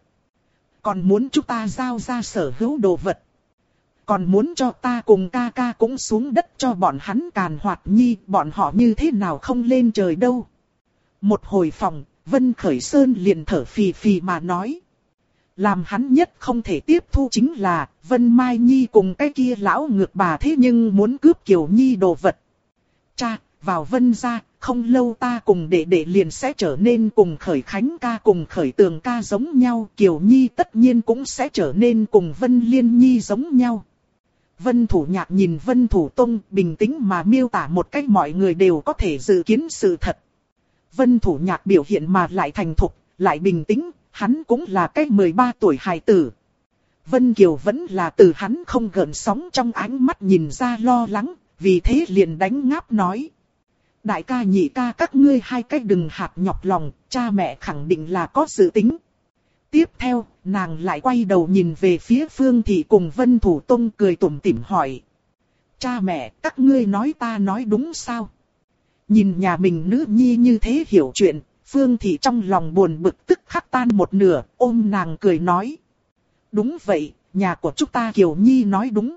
Còn muốn chúng ta giao ra sở hữu đồ vật. Còn muốn cho ta cùng ca ca cũng xuống đất cho bọn hắn càn hoạt nhi, bọn họ như thế nào không lên trời đâu. Một hồi phòng, Vân Khởi Sơn liền thở phì phì mà nói. Làm hắn nhất không thể tiếp thu chính là, Vân Mai Nhi cùng cái kia lão ngược bà thế nhưng muốn cướp Kiều Nhi đồ vật. Cha, vào Vân gia, không lâu ta cùng đệ đệ liền sẽ trở nên cùng Khởi Khánh ca cùng Khởi Tường ca giống nhau. Kiều Nhi tất nhiên cũng sẽ trở nên cùng Vân Liên Nhi giống nhau. Vân Thủ Nhạc nhìn Vân Thủ Tông bình tĩnh mà miêu tả một cách mọi người đều có thể dự kiến sự thật. Vân Thủ Nhạc biểu hiện mà lại thành thục, lại bình tĩnh, hắn cũng là cái 13 tuổi hài tử. Vân Kiều vẫn là từ hắn không gợn sóng trong ánh mắt nhìn ra lo lắng, vì thế liền đánh ngáp nói. Đại ca nhị ca các ngươi hai cách đừng hạt nhọc lòng, cha mẹ khẳng định là có dự tính. Tiếp theo, nàng lại quay đầu nhìn về phía Phương Thị cùng Vân Thủ Tông cười tủm tỉm hỏi. Cha mẹ, các ngươi nói ta nói đúng sao? Nhìn nhà mình nữ nhi như thế hiểu chuyện, Phương Thị trong lòng buồn bực tức khắc tan một nửa, ôm nàng cười nói. Đúng vậy, nhà của chúng ta Kiều Nhi nói đúng.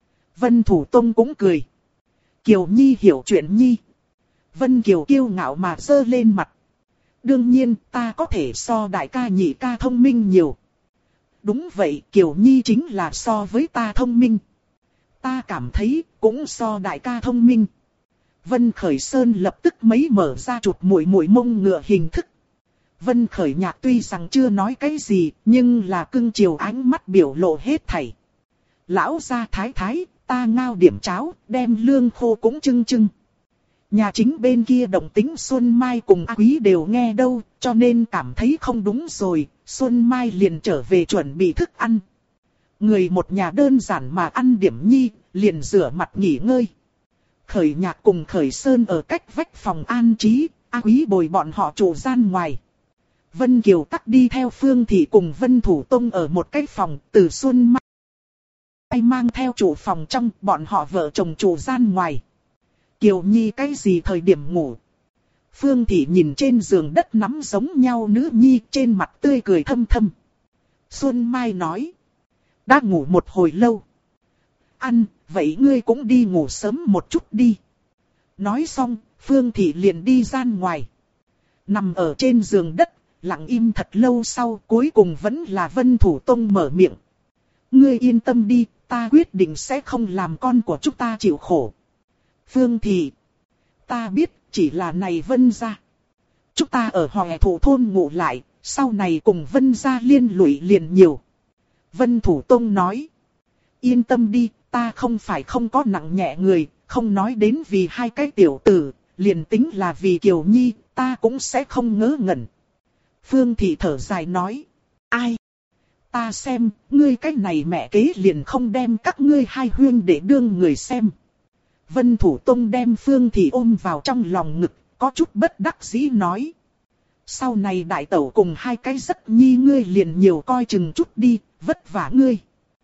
Vân Thủ Tông cũng cười. Kiều Nhi hiểu chuyện Nhi. Vân Kiều kiêu ngạo mà giơ lên mặt. Đương nhiên ta có thể so đại ca nhị ca thông minh nhiều. Đúng vậy, Kiều Nhi chính là so với ta thông minh. Ta cảm thấy cũng so đại ca thông minh. Vân Khởi Sơn lập tức mấy mở ra chụp mũi mông ngựa hình thức. Vân Khởi Nhạc tuy rằng chưa nói cái gì, nhưng là cưng chiều ánh mắt biểu lộ hết thảy. Lão gia thái thái, ta ngao điểm cháo, đem lương khô cũng trưng trưng. Nhà chính bên kia động tính Xuân Mai cùng A Quý đều nghe đâu, cho nên cảm thấy không đúng rồi, Xuân Mai liền trở về chuẩn bị thức ăn. Người một nhà đơn giản mà ăn điểm nhi, liền rửa mặt nghỉ ngơi. Khởi Nhạc cùng Khởi Sơn ở cách vách phòng an trí, A Quý bồi bọn họ trụ gian ngoài. Vân Kiều tắc đi theo Phương Thị cùng Vân Thủ Tông ở một cái phòng, từ Xuân Mai mang theo trụ phòng trong, bọn họ vợ chồng trụ gian ngoài. Kiều Nhi cái gì thời điểm ngủ? Phương Thị nhìn trên giường đất nắm giống nhau nữ nhi, trên mặt tươi cười thâm thâm. Xuân Mai nói, đã ngủ một hồi lâu. Ăn, vậy ngươi cũng đi ngủ sớm một chút đi. Nói xong, Phương Thị liền đi gian ngoài. Nằm ở trên giường đất, lặng im thật lâu sau, cuối cùng vẫn là Vân Thủ Tông mở miệng. Ngươi yên tâm đi, ta quyết định sẽ không làm con của chúng ta chịu khổ. Phương Thị, ta biết, chỉ là này Vân gia. Chúng ta ở Hoè Thủ thôn ngủ lại, sau này cùng Vân gia liên lụy liền nhiều. Vân Thủ Tông nói, yên tâm đi, ta không phải không có nặng nhẹ người, không nói đến vì hai cái tiểu tử, liền tính là vì Kiều Nhi, ta cũng sẽ không ngớ ngẩn. Phương Thị thở dài nói, ai? Ta xem, ngươi cái này mẹ kế liền không đem các ngươi hai huyên để đương người xem. Vân Thủ Tông đem Phương Thị ôm vào trong lòng ngực, có chút bất đắc dĩ nói. Sau này đại tẩu cùng hai cái rất nhi ngươi liền nhiều coi chừng chút đi, vất vả ngươi.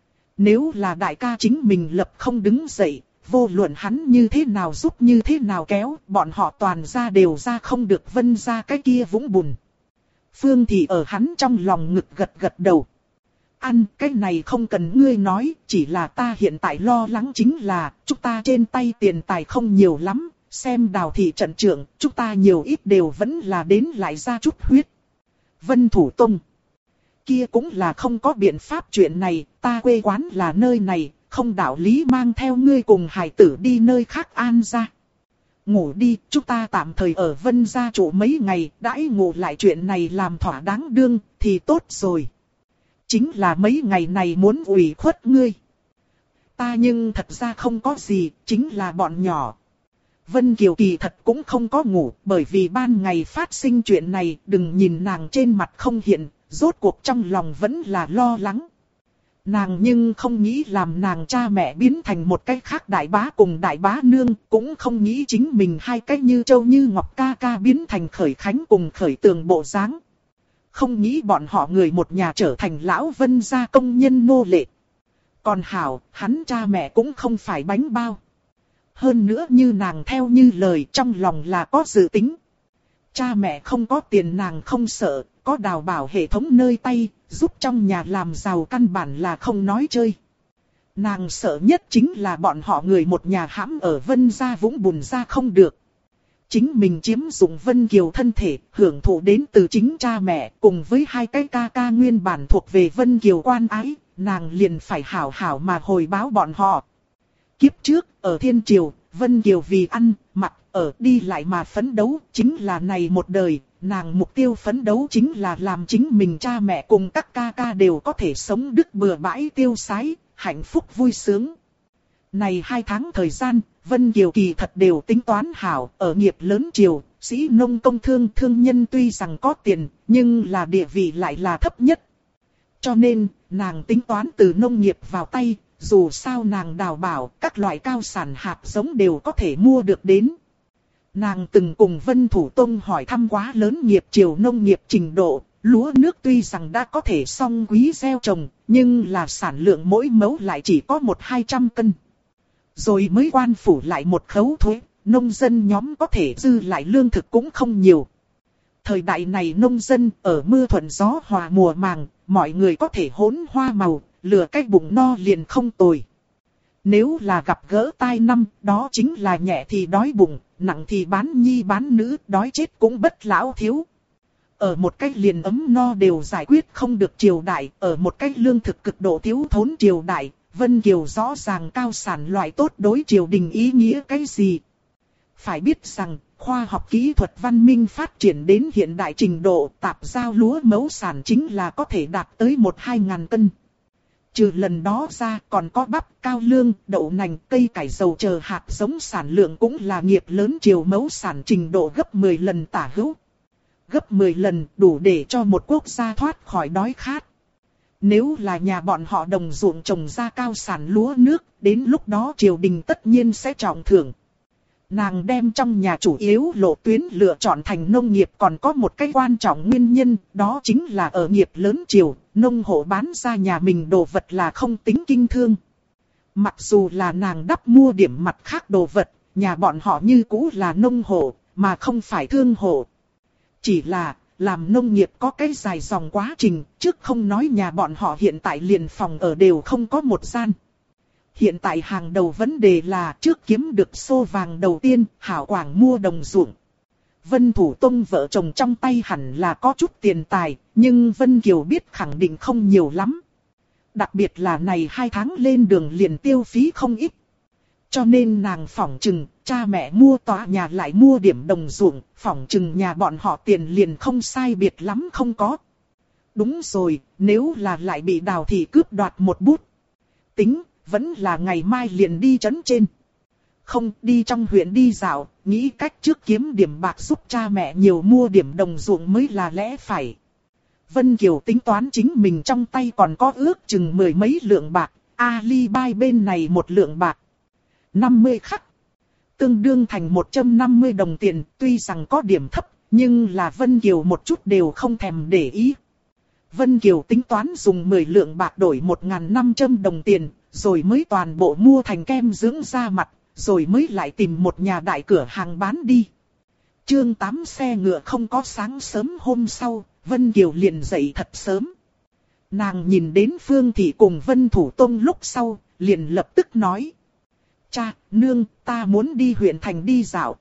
Nếu là đại ca chính mình lập không đứng dậy, vô luận hắn như thế nào giúp như thế nào kéo, bọn họ toàn ra đều ra không được Vân ra cái kia vũng bùn. Phương Thị ở hắn trong lòng ngực gật gật đầu. Ăn, cái này không cần ngươi nói, chỉ là ta hiện tại lo lắng chính là, chúng ta trên tay tiền tài không nhiều lắm, xem Đào thị trận trưởng, chúng ta nhiều ít đều vẫn là đến lại ra chút huyết. Vân Thủ Tông, kia cũng là không có biện pháp chuyện này, ta quê quán là nơi này, không đạo lý mang theo ngươi cùng hải tử đi nơi khác an ra. Ngủ đi, chúng ta tạm thời ở Vân gia trụ mấy ngày, đãi ngủ lại chuyện này làm thỏa đáng đương, thì tốt rồi. Chính là mấy ngày này muốn ủy khuất ngươi. Ta nhưng thật ra không có gì, chính là bọn nhỏ. Vân Kiều kỳ thật cũng không có ngủ, bởi vì ban ngày phát sinh chuyện này, đừng nhìn nàng trên mặt không hiện, rốt cuộc trong lòng vẫn là lo lắng. Nàng nhưng không nghĩ làm nàng cha mẹ biến thành một cái khác đại bá cùng đại bá nương, cũng không nghĩ chính mình hai cái như Châu Như Ngọc ca ca biến thành Khởi Khánh cùng Khởi Tường bộ dáng. Không nghĩ bọn họ người một nhà trở thành lão Vân gia công nhân nô lệ. Còn hảo, hắn cha mẹ cũng không phải bánh bao. Hơn nữa như nàng theo như lời trong lòng là có dự tính. Cha mẹ không có tiền nàng không sợ, có đào bảo hệ thống nơi tay, giúp trong nhà làm giàu căn bản là không nói chơi. Nàng sợ nhất chính là bọn họ người một nhà hãm ở Vân gia vũng bùn ra không được. Chính mình chiếm dụng Vân Kiều thân thể, hưởng thụ đến từ chính cha mẹ, cùng với hai cái ca ca nguyên bản thuộc về Vân Kiều quan ái, nàng liền phải hảo hảo mà hồi báo bọn họ. Kiếp trước, ở Thiên Triều, Vân Kiều vì ăn, mặc, ở đi lại mà phấn đấu, chính là này một đời, nàng mục tiêu phấn đấu chính là làm chính mình cha mẹ cùng các ca ca đều có thể sống đứt bừa bãi tiêu sái, hạnh phúc vui sướng. Này 2 tháng thời gian, Vân Kiều kỳ thật đều tính toán hảo, ở nghiệp lớn triều, sĩ nông công thương thương nhân tuy rằng có tiền, nhưng là địa vị lại là thấp nhất. Cho nên, nàng tính toán từ nông nghiệp vào tay, dù sao nàng đào bảo, các loại cao sản hạt giống đều có thể mua được đến. Nàng từng cùng Vân Thủ Tông hỏi thăm quá lớn nghiệp triều nông nghiệp trình độ, lúa nước tuy rằng đã có thể song quý gieo trồng, nhưng là sản lượng mỗi mẫu lại chỉ có 100-200 cân. Rồi mới quan phủ lại một khấu thuế, nông dân nhóm có thể dư lại lương thực cũng không nhiều. Thời đại này nông dân ở mưa thuận gió hòa mùa màng, mọi người có thể hỗn hoa màu, lừa cái bụng no liền không tồi. Nếu là gặp gỡ tai năm, đó chính là nhẹ thì đói bụng, nặng thì bán nhi bán nữ, đói chết cũng bất lão thiếu. Ở một cách liền ấm no đều giải quyết không được triều đại, ở một cách lương thực cực độ thiếu thốn triều đại, Vân Kiều rõ ràng cao sản loại tốt đối triều đình ý nghĩa cái gì. Phải biết rằng, khoa học kỹ thuật văn minh phát triển đến hiện đại trình độ, tạp giao lúa mẫu sản chính là có thể đạt tới 1-2 ngàn cân. Trừ lần đó ra còn có bắp, cao lương, đậu nành, cây cải dầu chờ hạt giống sản lượng cũng là nghiệp lớn chiều mẫu sản trình độ gấp 10 lần tả hữu. Gấp 10 lần đủ để cho một quốc gia thoát khỏi đói khát. Nếu là nhà bọn họ đồng ruộng trồng ra cao sản lúa nước, đến lúc đó triều đình tất nhiên sẽ trọng thưởng. Nàng đem trong nhà chủ yếu lộ tuyến lựa chọn thành nông nghiệp còn có một cái quan trọng nguyên nhân, đó chính là ở nghiệp lớn triều, nông hộ bán ra nhà mình đồ vật là không tính kinh thương. Mặc dù là nàng đắp mua điểm mặt khác đồ vật, nhà bọn họ như cũ là nông hộ, mà không phải thương hộ. Chỉ là, làm nông nghiệp có cái dài dòng quá trình, trước không nói nhà bọn họ hiện tại liền phòng ở đều không có một gian. Hiện tại hàng đầu vấn đề là trước kiếm được xô vàng đầu tiên, hảo quảng mua đồng ruộng. Vân Thủ Tông vợ chồng trong tay hẳn là có chút tiền tài, nhưng Vân Kiều biết khẳng định không nhiều lắm. Đặc biệt là này 2 tháng lên đường liền tiêu phí không ít. Cho nên nàng phỏng chừng, cha mẹ mua tòa nhà lại mua điểm đồng ruộng, phỏng chừng nhà bọn họ tiền liền không sai biệt lắm không có. Đúng rồi, nếu là lại bị Đào Thị cướp đoạt một bút. Tính, vẫn là ngày mai liền đi trấn trên. Không đi trong huyện đi dạo, nghĩ cách trước kiếm điểm bạc giúp cha mẹ nhiều mua điểm đồng ruộng mới là lẽ phải. Vân Kiều tính toán chính mình trong tay còn có ước chừng 10 mấy lượng bạc, Alibay bên này 1 lượng bạc. 50 khắc. Tương đương thành 150 đồng tiền, tuy rằng có điểm thấp, nhưng là Vân Kiều một chút đều không thèm để ý. Vân Kiều tính toán dùng 10 lượng bạc đổi 1.500 đồng tiền, rồi mới toàn bộ mua thành kem dưỡng da mặt, rồi mới lại tìm một nhà đại cửa hàng bán đi. Chương 8 xe ngựa không có sáng sớm hôm sau, Vân Kiều liền dậy thật sớm. Nàng nhìn đến Phương Thị cùng Vân Thủ Tông lúc sau, liền lập tức nói. Cha, nương, ta muốn đi huyện thành đi dạo.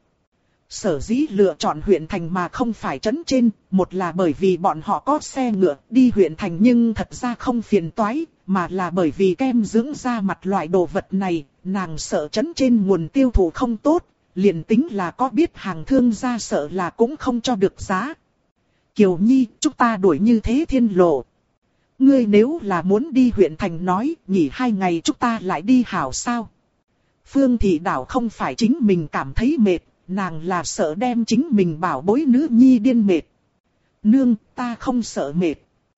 Sở dĩ lựa chọn huyện thành mà không phải trấn trên, một là bởi vì bọn họ có xe ngựa đi huyện thành nhưng thật ra không phiền toái, mà là bởi vì kem dưỡng da mặt loại đồ vật này, nàng sợ trấn trên nguồn tiêu thụ không tốt, liền tính là có biết hàng thương gia sợ là cũng không cho được giá. Kiều Nhi, chúng ta đuổi như thế thiên lộ. Ngươi nếu là muốn đi huyện thành nói, nghỉ 2 ngày chúng ta lại đi hảo sao? Phương Thị đảo không phải chính mình cảm thấy mệt, nàng là sợ đem chính mình bảo bối nữ nhi điên mệt. Nương, ta không sợ mệt.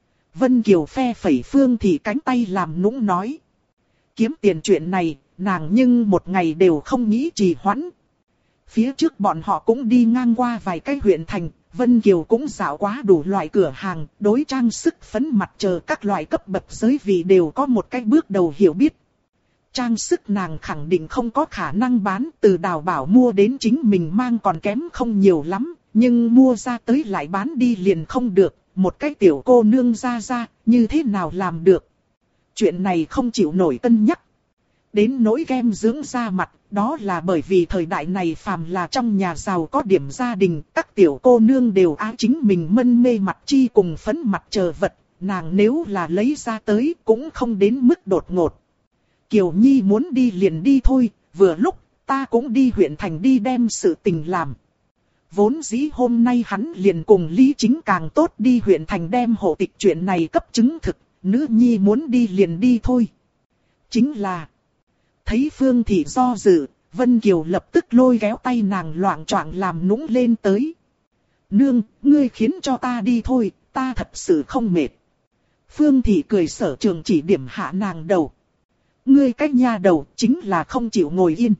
Vân Kiều phe phẩy Phương Thị cánh tay làm nũng nói. Kiếm tiền chuyện này, nàng nhưng một ngày đều không nghĩ trì hoãn. Phía trước bọn họ cũng đi ngang qua vài cái huyện thành, Vân Kiều cũng dạo quá đủ loại cửa hàng, đối trang sức phấn mặt chờ các loại cấp bậc giới vị đều có một cái bước đầu hiểu biết. Trang sức nàng khẳng định không có khả năng bán, từ Đào Bảo mua đến chính mình mang còn kém không nhiều lắm, nhưng mua ra tới lại bán đi liền không được, một cái tiểu cô nương ra, như thế nào làm được. Chuyện này không chịu nổi cân nhắc. Đến nỗi kem dưỡng da mặt, đó là bởi vì thời đại này phàm là trong nhà giàu có điểm gia đình, các tiểu cô nương đều ái chính mình mân mê mặt chi cùng phấn mặt chờ vật, nàng nếu là lấy ra tới cũng không đến mức đột ngột. Kiều Nhi muốn đi liền đi thôi, vừa lúc ta cũng đi huyện thành đi đem sự tình làm. Vốn dĩ hôm nay hắn liền cùng Lý Chính càng tốt đi huyện thành đem hộ tịch chuyện này cấp chứng thực, nữ nhi muốn đi liền đi thôi. Chính là, thấy Phương Thị do dự, Vân Kiều lập tức lôi kéo tay nàng loạng choạng làm nũng lên tới. Nương, ngươi khiến cho ta đi thôi, ta thật sự không mệt. Phương Thị cười sở trường chỉ điểm hạ nàng đầu. Ngươi cách nha đầu chính là không chịu ngồi yên.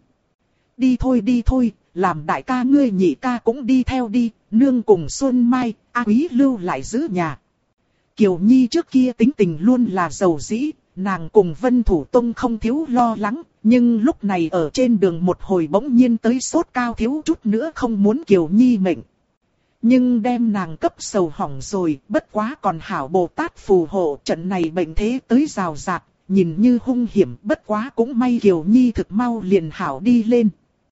Đi thôi, làm đại ca ngươi nhị ca cũng đi theo đi, nương cùng Xuân Mai, A Quý lưu lại giữ nhà. Kiều Nhi trước kia tính tình luôn là giàu dĩ, nàng cùng Vân Thủ Tông không thiếu lo lắng, nhưng lúc này ở trên đường một hồi bỗng nhiên tới sốt cao thiếu chút nữa không muốn Kiều Nhi mệnh. Nhưng đem nàng cấp sầu hỏng rồi, bất quá còn hảo Bồ Tát phù hộ, trận này bệnh thế tới rào rạt, nhìn như hung hiểm, bất quá cũng may Kiều Nhi thực mau liền hảo đi lên.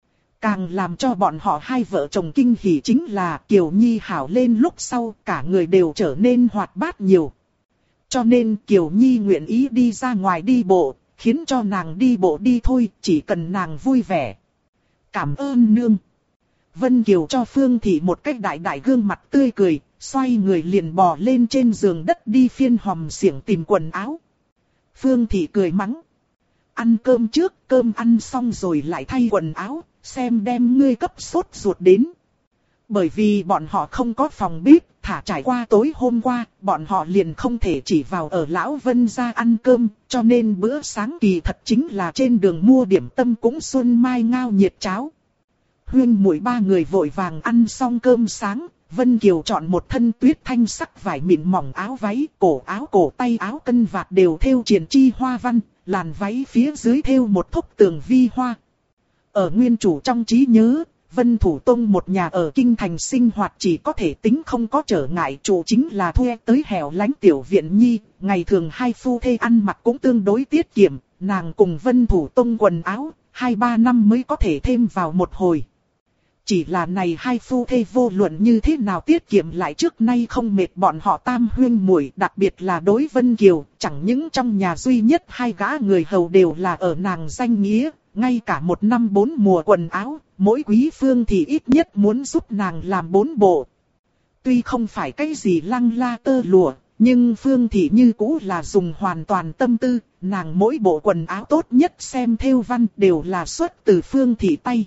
Càng làm cho bọn họ hai vợ chồng kinh hỉ chính là Kiều Nhi hảo lên lúc sau cả người đều trở nên hoạt bát nhiều. Cho nên Kiều Nhi nguyện ý đi ra ngoài đi bộ, khiến cho nàng đi bộ đi thôi, chỉ cần nàng vui vẻ. Cảm ơn nương. Vân Kiều cho Phương Thị một cái đại đại gương mặt tươi cười, xoay người liền bò lên trên giường đất đi phiên hòm xiển tìm quần áo. Phương Thị cười mắng. Ăn cơm trước, cơm ăn xong rồi lại thay quần áo, xem đem ngươi cấp sốt ruột đến. Bởi vì bọn họ không có phòng bếp, thả trải qua tối hôm qua, bọn họ liền không thể chỉ vào ở Lão Vân gia ăn cơm, cho nên bữa sáng kỳ thật chính là trên đường mua điểm tâm cũng xuân mai ngao nhiệt cháo. Huyên muội ba người vội vàng ăn xong cơm sáng, Vân Kiều chọn một thân tuyết thanh sắc vải mịn mỏng áo váy, cổ áo cổ tay áo cân vạt đều thêu triền chi hoa văn, làn váy phía dưới thêu một thúc tường vi hoa. Ở nguyên chủ trong trí nhớ, Vân Thủ Tông một nhà ở kinh thành sinh hoạt chỉ có thể tính không có trở ngại, chủ chính là thuê tới hẻo lánh tiểu viện nhi, ngày thường hai phu thê ăn mặc cũng tương đối tiết kiệm, nàng cùng Vân Thủ Tông quần áo, 2-3 năm mới có thể thêm vào một hồi. Chỉ là này hai phu thê vô luận như thế nào tiết kiệm lại trước nay không mệt bọn họ tam huyên muội, đặc biệt là đối Vân Kiều, chẳng những trong nhà duy nhất hai gã người hầu đều là ở nàng danh nghĩa, ngay cả 1 năm 4 mùa quần áo, mỗi quý phương thì ít nhất muốn giúp nàng làm 4 bộ. Tuy không phải cái gì lăng la tơ lụa, nhưng Phương Thị như cũ là dùng hoàn toàn tâm tư, nàng mỗi bộ quần áo tốt nhất xem thêu văn đều là xuất từ Phương Thị tay.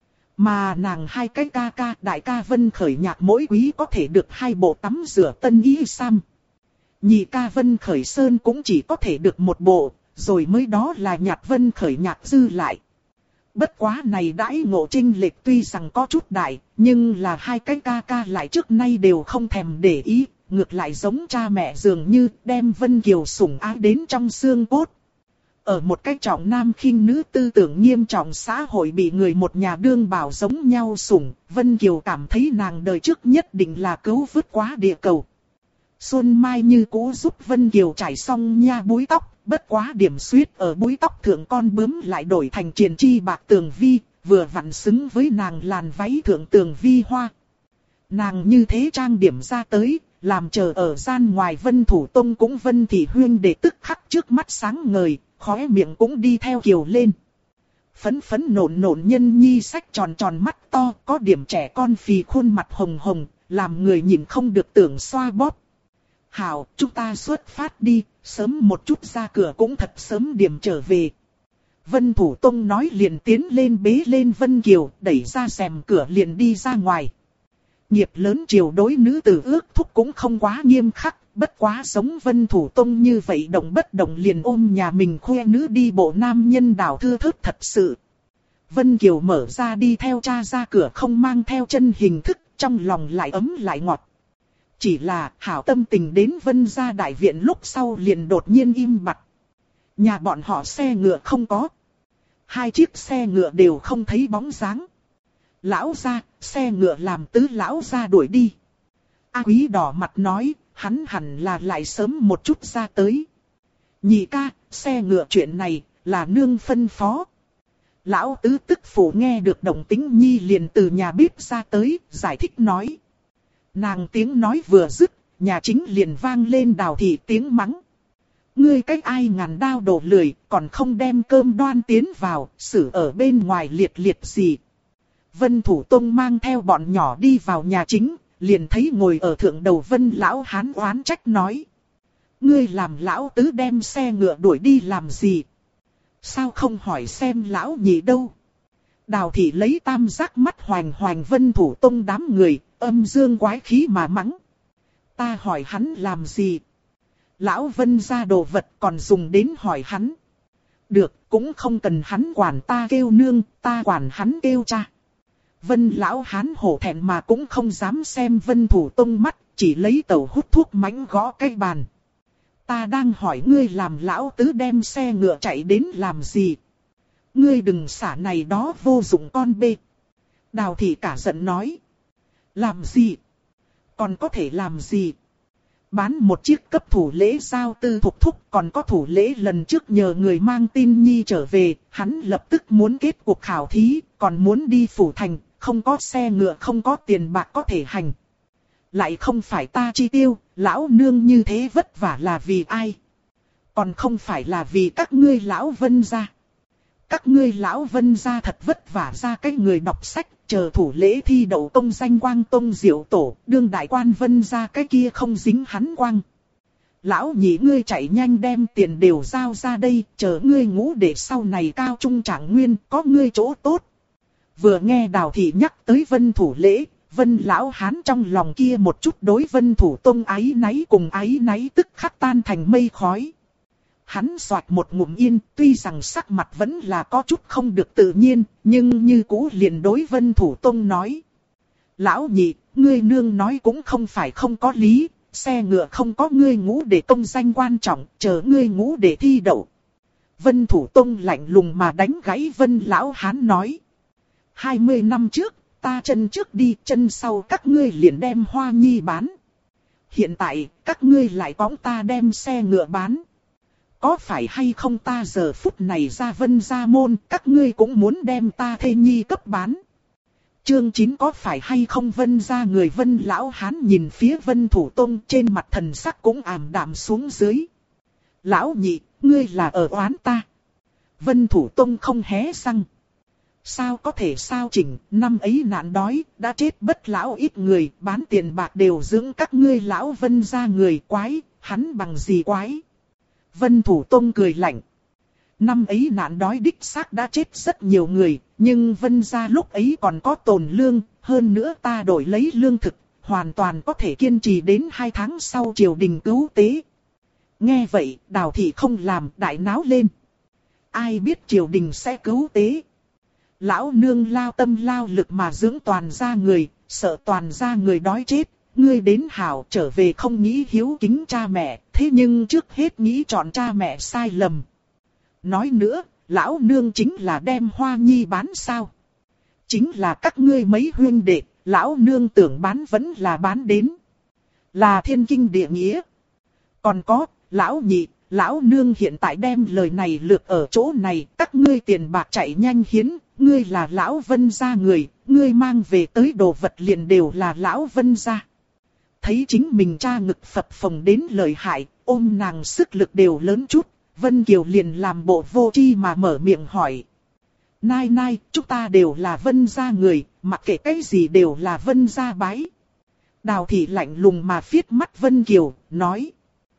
Mà nàng hai cái ca ca, đại ca Vân Khởi Nhạc mỗi quý có thể được 2 bộ tắm rửa tân y sam. Nhị ca Vân Khởi Sơn cũng chỉ có thể được 1 bộ, rồi mới đó là Nhạc Vân Khởi Nhạc dư lại. Bất quá này đãi ngộ chênh lệch tuy rằng có chút đại, nhưng là hai cái ca ca lại trước nay đều không thèm để ý, ngược lại giống cha mẹ dường như đem Vân Kiều sủng ái đến trong xương cốt. Ở một cái trọng nam khinh nữ tư tưởng nghiêm trọng xã hội bị người một nhà đương bảo giống nhau sủng, Vân Kiều cảm thấy nàng đời trước nhất định là cứu vớt quá địa cầu. Xuân Mai như cũ giúp Vân Kiều trải xong nha búi tóc, bất quá điểm xuyết ở búi tóc thượng con bướm lại đổi thành triền chi bạc tường vi, vừa vặn xứng với nàng làn váy thượng tường vi hoa. Nàng như thế trang điểm ra tới, làm chờ ở gian ngoài Vân Thủ Tông cũng Vân Thị Huyên để tức khắc trước mắt sáng ngời, khóe miệng cũng đi theo Kiều lên. Phấn phấn nộn nộn nhân nhi sách tròn tròn mắt to, có điểm trẻ con phì khuôn mặt hồng hồng, làm người nhìn không được tưởng xoa bóp. Hảo, chúng ta xuất phát đi, sớm một chút ra cửa cũng thật sớm điểm trở về. Vân Thủ Tông nói liền tiến lên bế lên Vân Kiều, đẩy ra rèm cửa liền đi ra ngoài. Nghiệp lớn triều đối nữ tử ước thúc cũng không quá nghiêm khắc, bất quá giống Vân Thủ Tông như vậy động bất động liền ôm nhà mình khoe nữ đi bộ nam nhân đảo thưa thớt thật sự. Vân Kiều mở ra đi theo cha ra cửa không mang theo chân hình thức, trong lòng lại ấm lại ngọt. Chỉ là hảo tâm tình đến Vân gia đại viện lúc sau liền đột nhiên im bặt. Nhà bọn họ xe ngựa không có. 2 chiếc xe ngựa đều không thấy bóng dáng. Lão gia, xe ngựa làm tứ lão gia đuổi đi. A Quý đỏ mặt nói, hắn hẳn là lại sớm một chút ra tới. Nhị ca, xe ngựa chuyện này, là nương phân phó. Lão tứ tức phụ nghe được động tĩnh nhi liền từ nhà bếp ra tới, giải thích nói. Nàng tiếng nói vừa dứt, nhà chính liền vang lên Đào Thị tiếng mắng. Ngươi cách ai ngàn đao đổ lười, còn không đem cơm đoan tiến vào, xử ở bên ngoài liệt liệt gì. Vân Thủ Tông mang theo bọn nhỏ đi vào nhà chính, liền thấy ngồi ở thượng đầu Vân lão hán oán trách nói. Ngươi làm lão tứ đem xe ngựa đuổi đi làm gì? Sao không hỏi xem lão nhị đâu? Đào Thị lấy tam giác mắt hoành hoành Vân Thủ Tông đám người, âm dương quái khí mà mắng. Ta hỏi hắn làm gì? Lão Vân ra đồ vật còn dùng đến hỏi hắn. Được, cũng không cần hắn quản ta kêu nương, ta quản hắn kêu cha. Vân lão hán hổ thẹn mà cũng không dám xem Vân Thủ Tông mắt, chỉ lấy tẩu hút thuốc mánh gõ cái bàn. Ta đang hỏi ngươi làm lão tứ đem xe ngựa chạy đến làm gì? Ngươi đừng xả này đó vô dụng con bê. Đào Thị cả giận nói. Làm gì? Còn có thể làm gì? Bán một chiếc cấp thủ lễ giao tư thục thúc, còn có thủ lễ lần trước nhờ người mang tin nhi trở về, hắn lập tức muốn kết cuộc khảo thí, còn muốn đi phủ thành, không có xe ngựa không có tiền bạc có thể hành. Lại không phải ta chi tiêu, lão nương như thế vất vả là vì ai? Còn không phải là vì các ngươi lão Vân gia. các ngươi lão Vân gia thật vất vả ra cái người đọc sách, chờ thủ lễ thi đậu công danh quang tông diệu tổ, đương đại quan Vân gia cái kia không dính hắn quang. Lão nhị ngươi chạy nhanh đem tiền đều giao ra đây, chờ ngươi ngũ để sau này cao trung trạng nguyên, có ngươi chỗ tốt. Vừa nghe Đào Thị nhắc tới Vân thủ lễ, Vân lão hán trong lòng kia một chút đối Vân thủ tông áy náy cùng áy náy tức khắc tan thành mây khói. Hắn xoạt một ngụm yên, tuy rằng sắc mặt vẫn là có chút không được tự nhiên, nhưng như cũ liền đối Vân thủ tông nói. Lão nhị, ngươi nương nói cũng không phải không có lý, xe ngựa không có ngươi ngũ để công danh quan trọng, chờ ngươi ngũ để thi đậu. Vân thủ tông lạnh lùng mà đánh gãy Vân lão hán nói. 20 năm trước, ta chân trước đi, chân sau các ngươi liền đem hoa nhi bán. Hiện tại, các ngươi lại cõng ta đem xe ngựa bán. Có phải hay không ta giờ phút này ra Vân gia môn, các ngươi cũng muốn đem ta thê nhi cấp bán. Chương 9 có phải hay không Vân gia người Vân lão hán nhìn phía Vân thủ tông trên mặt thần sắc cũng ảm đạm xuống dưới. Lão nhị, ngươi là ở oán ta. Vân thủ tông không hé răng. Sao có thể sao chỉnh, năm ấy nạn đói, đã chết bất lão ít người, bán tiền bạc đều dưỡng các ngươi lão Vân gia người quái, hắn bằng gì quái. Vân thủ tông cười lạnh. Năm ấy nạn đói đích xác đã chết rất nhiều người, nhưng Vân gia lúc ấy còn có tồn lương, hơn nữa ta đổi lấy lương thực, hoàn toàn có thể kiên trì đến 2 tháng sau triều đình cứu tế. Nghe vậy, Đào Thị không làm, đại náo lên. Ai biết triều đình sẽ cứu tế? Lão nương lao tâm lao lực mà dưỡng toàn gia người, sợ toàn gia người đói chết. Ngươi đến hảo trở về không nghĩ hiếu kính cha mẹ, thế nhưng trước hết nghĩ chọn cha mẹ sai lầm. Nói nữa, lão nương chính là đem hoa nhi bán sao? Chính là các ngươi mấy huynh đệ, lão nương tưởng bán vẫn là bán đến. Là thiên kinh địa nghĩa. Còn có, lão nhị, lão nương hiện tại đem lời này lược ở chỗ này, các ngươi tiền bạc chạy nhanh hiến, ngươi là lão Vân gia người, ngươi mang về tới đồ vật liền đều là lão Vân gia. Thấy chính mình cha ngực phập phồng đến lợi hại, ôm nàng sức lực đều lớn chút, Vân Kiều liền làm bộ vô tri mà mở miệng hỏi. Nai nai, chúng ta đều là Vân gia người, mặc kệ cái gì đều là Vân gia bái. Đào Thị lạnh lùng mà phiết mắt Vân Kiều, nói.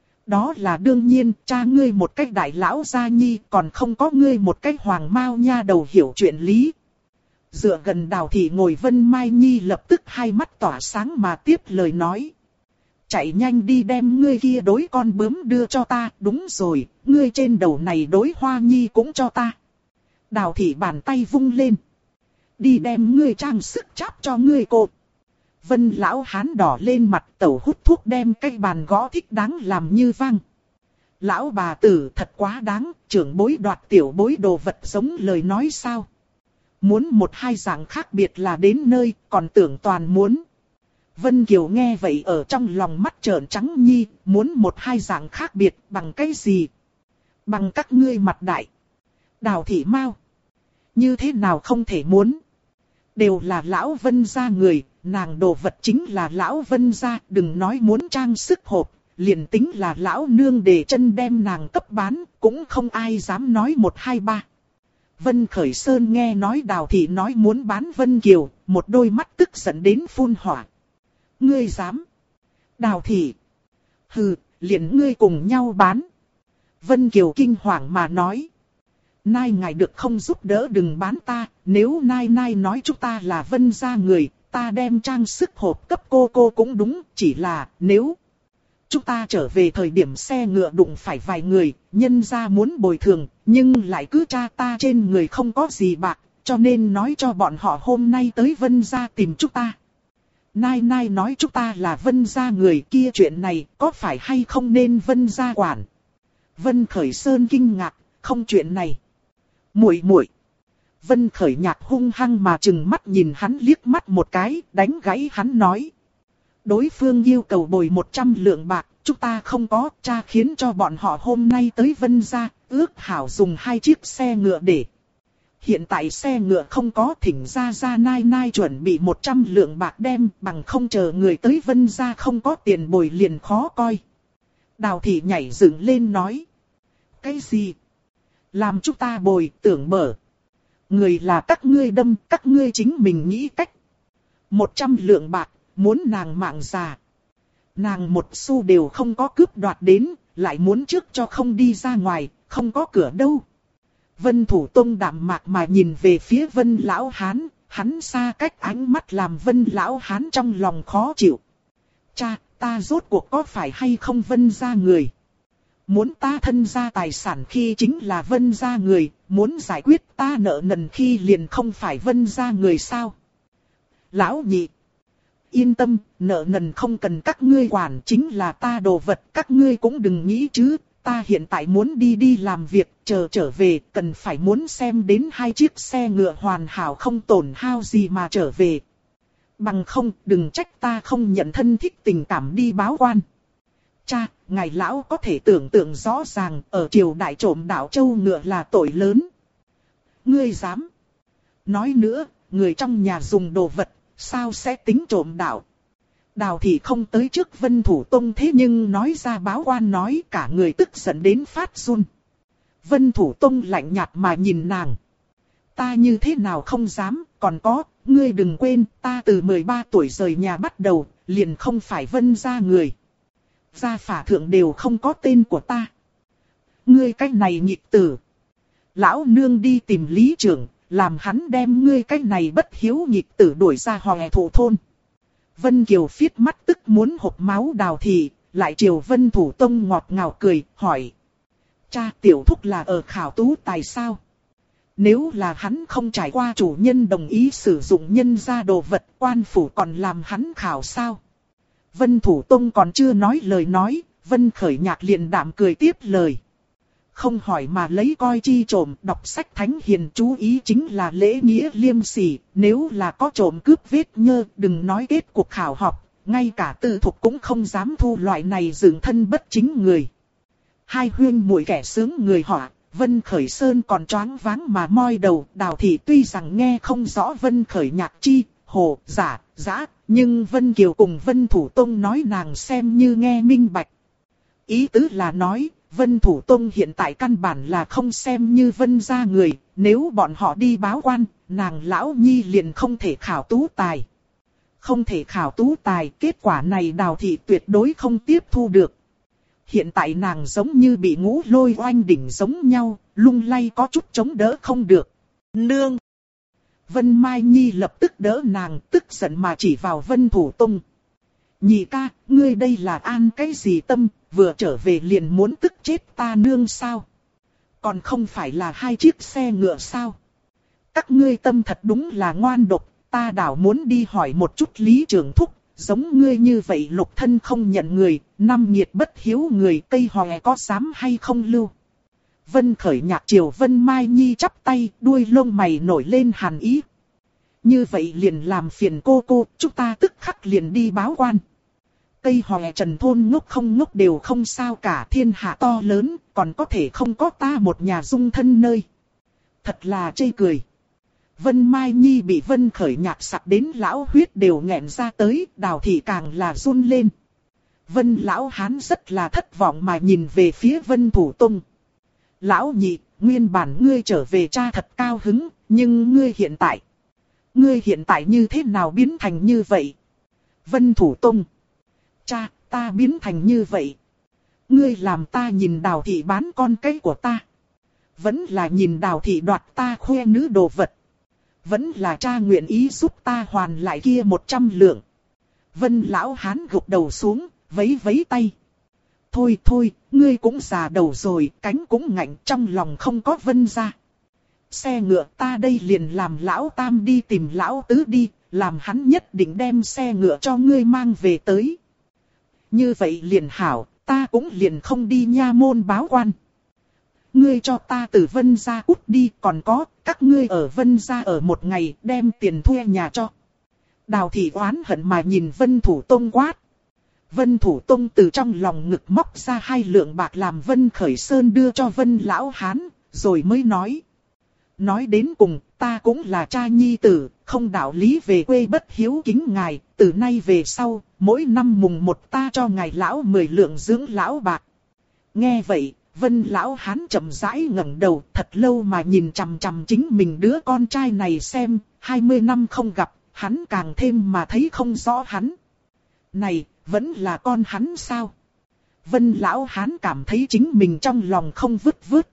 Đó là đương nhiên, cha ngươi một cách đại lão gia nhi, còn không có ngươi một cách hoàng mao nha đầu hiểu chuyện lý. Dựa gần Đào Thị ngồi Vân Mai Nhi lập tức hai mắt tỏa sáng mà tiếp lời nói. Chạy nhanh đi đem ngươi kia đối con bướm đưa cho ta, đúng rồi, ngươi trên đầu này đối hoa nhi cũng cho ta. Đào Thị bàn tay vung lên. Đi đem ngươi trang sức cháp cho ngươi cột. Vân lão hán đỏ lên mặt tẩu hút thuốc đem cây bàn gõ thích đáng làm như vang. Lão bà tử thật quá đáng, trưởng bối đoạt tiểu bối đồ vật giống lời nói sao. Muốn một hai dạng khác biệt là đến nơi, còn tưởng toàn muốn. Vân Kiều nghe vậy ở trong lòng mắt trợn trắng nhi, muốn một hai dạng khác biệt bằng cái gì? Bằng các ngươi mặt đại. Đào Thị mau. Như thế nào không thể muốn? Đều là lão Vân gia người, nàng đồ vật chính là lão Vân gia, đừng nói muốn trang sức hộp, liền tính là lão nương để chân đem nàng cấp bán, cũng không ai dám nói 1, 2, 3. Vân Khởi Sơn nghe nói Đào Thị nói muốn bán Vân Kiều, một đôi mắt tức giận đến phun hỏa. Ngươi dám? Đào Thị. Hừ, liền ngươi cùng nhau bán. Vân Kiều kinh hoàng mà nói. Nai ngài được không giúp đỡ đừng bán ta, nếu Nai Nai nói chúng ta là Vân gia người, ta đem trang sức hộp cấp cô cũng đúng, chỉ là nếu chúng ta trở về thời điểm xe ngựa đụng phải vài người, nhân gia muốn bồi thường, nhưng lại cứ cha ta trên người không có gì bạc, cho nên nói cho bọn họ hôm nay tới Vân gia tìm chúng ta. Nai Nai nói chúng ta là Vân gia người kia, chuyện này có phải hay không nên Vân gia quản? Vân Khởi Sơn kinh ngạc, không chuyện này. Muội muội. Vân Khởi Nhạc hung hăng mà trừng mắt nhìn hắn liếc mắt một cái, đánh gãy hắn nói. Đối phương yêu cầu bồi 100 lượng bạc, chúng ta không có, cha khiến cho bọn họ hôm nay tới Vân gia, ước hảo dùng 2 chiếc xe ngựa để. Hiện tại xe ngựa không có, thỉnh ra Nai Nai chuẩn bị 100 lượng bạc đem, bằng không chờ người tới Vân gia không có tiền bồi liền khó coi. Đào Thị nhảy dựng lên nói. Cái gì? Làm chúng ta bồi, tưởng mở, Người là các ngươi đâm, các ngươi chính mình nghĩ cách. 100 lượng bạc, muốn nàng mạng già. Nàng một xu đều không có cướp đoạt đến, lại muốn trước cho không đi ra ngoài, không có cửa đâu. Vân Thủ Tông đạm mạc mà nhìn về phía Vân Lão Hán, hắn xa cách ánh mắt làm Vân Lão Hán trong lòng khó chịu. Cha, ta rốt cuộc có phải hay không Vân gia người? Muốn ta thân gia tài sản khi chính là Vân gia người, muốn giải quyết ta nợ nần khi liền không phải Vân gia người sao? Lão nhị, yên tâm, nợ nần không cần các ngươi quản, chính là ta đồ vật, các ngươi cũng đừng nghĩ chứ. Ta hiện tại muốn đi làm việc, trở về, cần phải muốn xem đến 2 chiếc xe ngựa hoàn hảo không tổn hao gì mà trở về. Bằng không, đừng trách ta không nhận thân thích tình cảm đi báo quan. Cha, ngài lão có thể tưởng tượng rõ ràng, ở triều đại trộm đảo châu ngựa là tội lớn. Ngươi dám? Nói nữa, người trong nhà dùng đồ vật, sao sẽ tính trộm đảo? Đào Thị không tới trước Vân Thủ Tông thế nhưng nói ra báo quan nói, cả người tức giận đến phát run. Vân Thủ Tông lạnh nhạt mà nhìn nàng. Ta như thế nào không dám, còn có, ngươi đừng quên, ta từ 13 tuổi rời nhà bắt đầu, liền không phải Vân gia người. Gia phả thượng đều không có tên của ta. Ngươi cái này nghịch tử. Lão nương đi tìm lý trưởng, làm hắn đem ngươi cái này bất hiếu nghịch tử đuổi ra Hòe Thủ thôn. Vân Kiều phiết mắt tức muốn hộc máu Đào Thị, lại chiều Vân Thủ Tông ngọt ngào cười, hỏi. Cha, tiểu thúc là ở khảo tú tài sao? Nếu là hắn không trải qua chủ nhân đồng ý sử dụng nhân gia đồ vật, quan phủ còn làm hắn khảo sao? Vân Thủ Tông còn chưa nói lời nói, Vân Khởi Nhạc liền đạm cười tiếp lời. Không hỏi mà lấy coi chi trộm, đọc sách thánh hiền chú ý chính là lễ nghĩa liêm sỉ, nếu là có trộm cướp vết nhơ, đừng nói kết cuộc khảo họp, ngay cả tư thục cũng không dám thu loại này dựng thân bất chính người. Hai huyên muội kẻ sướng người họ, Vân Khởi Sơn còn choáng váng mà moi đầu, Đào Thị tuy rằng nghe không rõ Vân Khởi Nhạc chi, hồ, giả, dã, nhưng Vân Kiều cùng Vân Thủ Tông nói nàng xem như nghe minh bạch. Ý tứ là nói, Vân Thủ Tông hiện tại căn bản là không xem như Vân gia người, nếu bọn họ đi báo quan, nàng lão nhi liền không thể khảo tú tài. Không thể khảo tú tài, kết quả này Đào Thị tuyệt đối không tiếp thu được. Hiện tại nàng giống như bị ngũ lôi oanh đỉnh giống nhau, lung lay có chút chống đỡ không được. Nương! Vân Mai Nhi lập tức đỡ nàng, tức giận mà chỉ vào Vân Thủ Tông. Nhị ca, ngươi đây là an cái gì tâm, vừa trở về liền muốn tức chết ta nương sao? Còn không phải là 2 chiếc xe ngựa sao? Các ngươi tâm thật đúng là ngoan độc, ta đảo muốn đi hỏi một chút Lý Trưởng Thúc, giống ngươi như vậy lục thân không nhận người, năm nghiệt bất hiếu người, cây hòe có dám hay không lưu? Vân Khởi Nhạc chiều Vân Mai Nhi chắp tay, đuôi lông mày nổi lên hàn ý. Như vậy liền làm phiền cô, chúng ta tức khắc liền đi báo quan. Cây hòe trần thôn ngốc không ngốc đều không sao cả, thiên hạ to lớn, còn có thể không có ta một nhà dung thân nơi. Thật là chê cười. Vân Mai Nhi bị Vân Khởi Nhạc sặc đến lão huyết đều nghẹn ra tới, Đào Thị càng là run lên. Vân Lão Hán rất là thất vọng mà nhìn về phía Vân Thủ Tông. Lão nhị, nguyên bản ngươi trở về cha thật cao hứng, nhưng ngươi hiện tại như thế nào biến thành như vậy? Vân Thủ Tông. Cha, ta biến thành như vậy. Ngươi làm ta nhìn Đào Thị bán con cái của ta. Vẫn là nhìn Đào Thị đoạt ta khoe nữ đồ vật. Vẫn là cha nguyện ý giúp ta hoàn lại kia 100 lượng. Vân Lão Hán gục đầu xuống, vấy vấy tay. Thôi, ngươi cũng già đầu rồi, cánh cũng ngạnh, trong lòng không có Vân gia. Xe ngựa ta đây liền làm Lão Tam đi tìm Lão Tứ đi, làm hắn nhất định đem xe ngựa cho ngươi mang về tới. Như vậy liền hảo, ta cũng liền không đi nha môn báo quan. Ngươi cho ta từ Vân gia cút đi, còn có, các ngươi ở Vân gia ở một ngày, đem tiền thuê nhà cho. Đào Thị oán hận mà nhìn Vân Thủ Tông quát. Vân Thủ Tông từ trong lòng ngực móc ra 2 lượng bạc làm Vân Khởi Sơn đưa cho Vân Lão Hán, rồi mới nói. Nói đến cùng, ta cũng là cha nhi tử, không đạo lý về quê bất hiếu kính ngài, từ nay về sau, mỗi năm mùng 1 ta cho ngài lão 10 lượng dưỡng lão bạc. Nghe vậy, Vân lão hán chậm rãi ngẩng đầu, thật lâu mà nhìn chằm chằm chính mình đứa con trai này xem, 20 năm không gặp, hắn càng thêm mà thấy không rõ hắn. Này, vẫn là con hắn sao? Vân lão hán cảm thấy chính mình trong lòng không vứt vứt.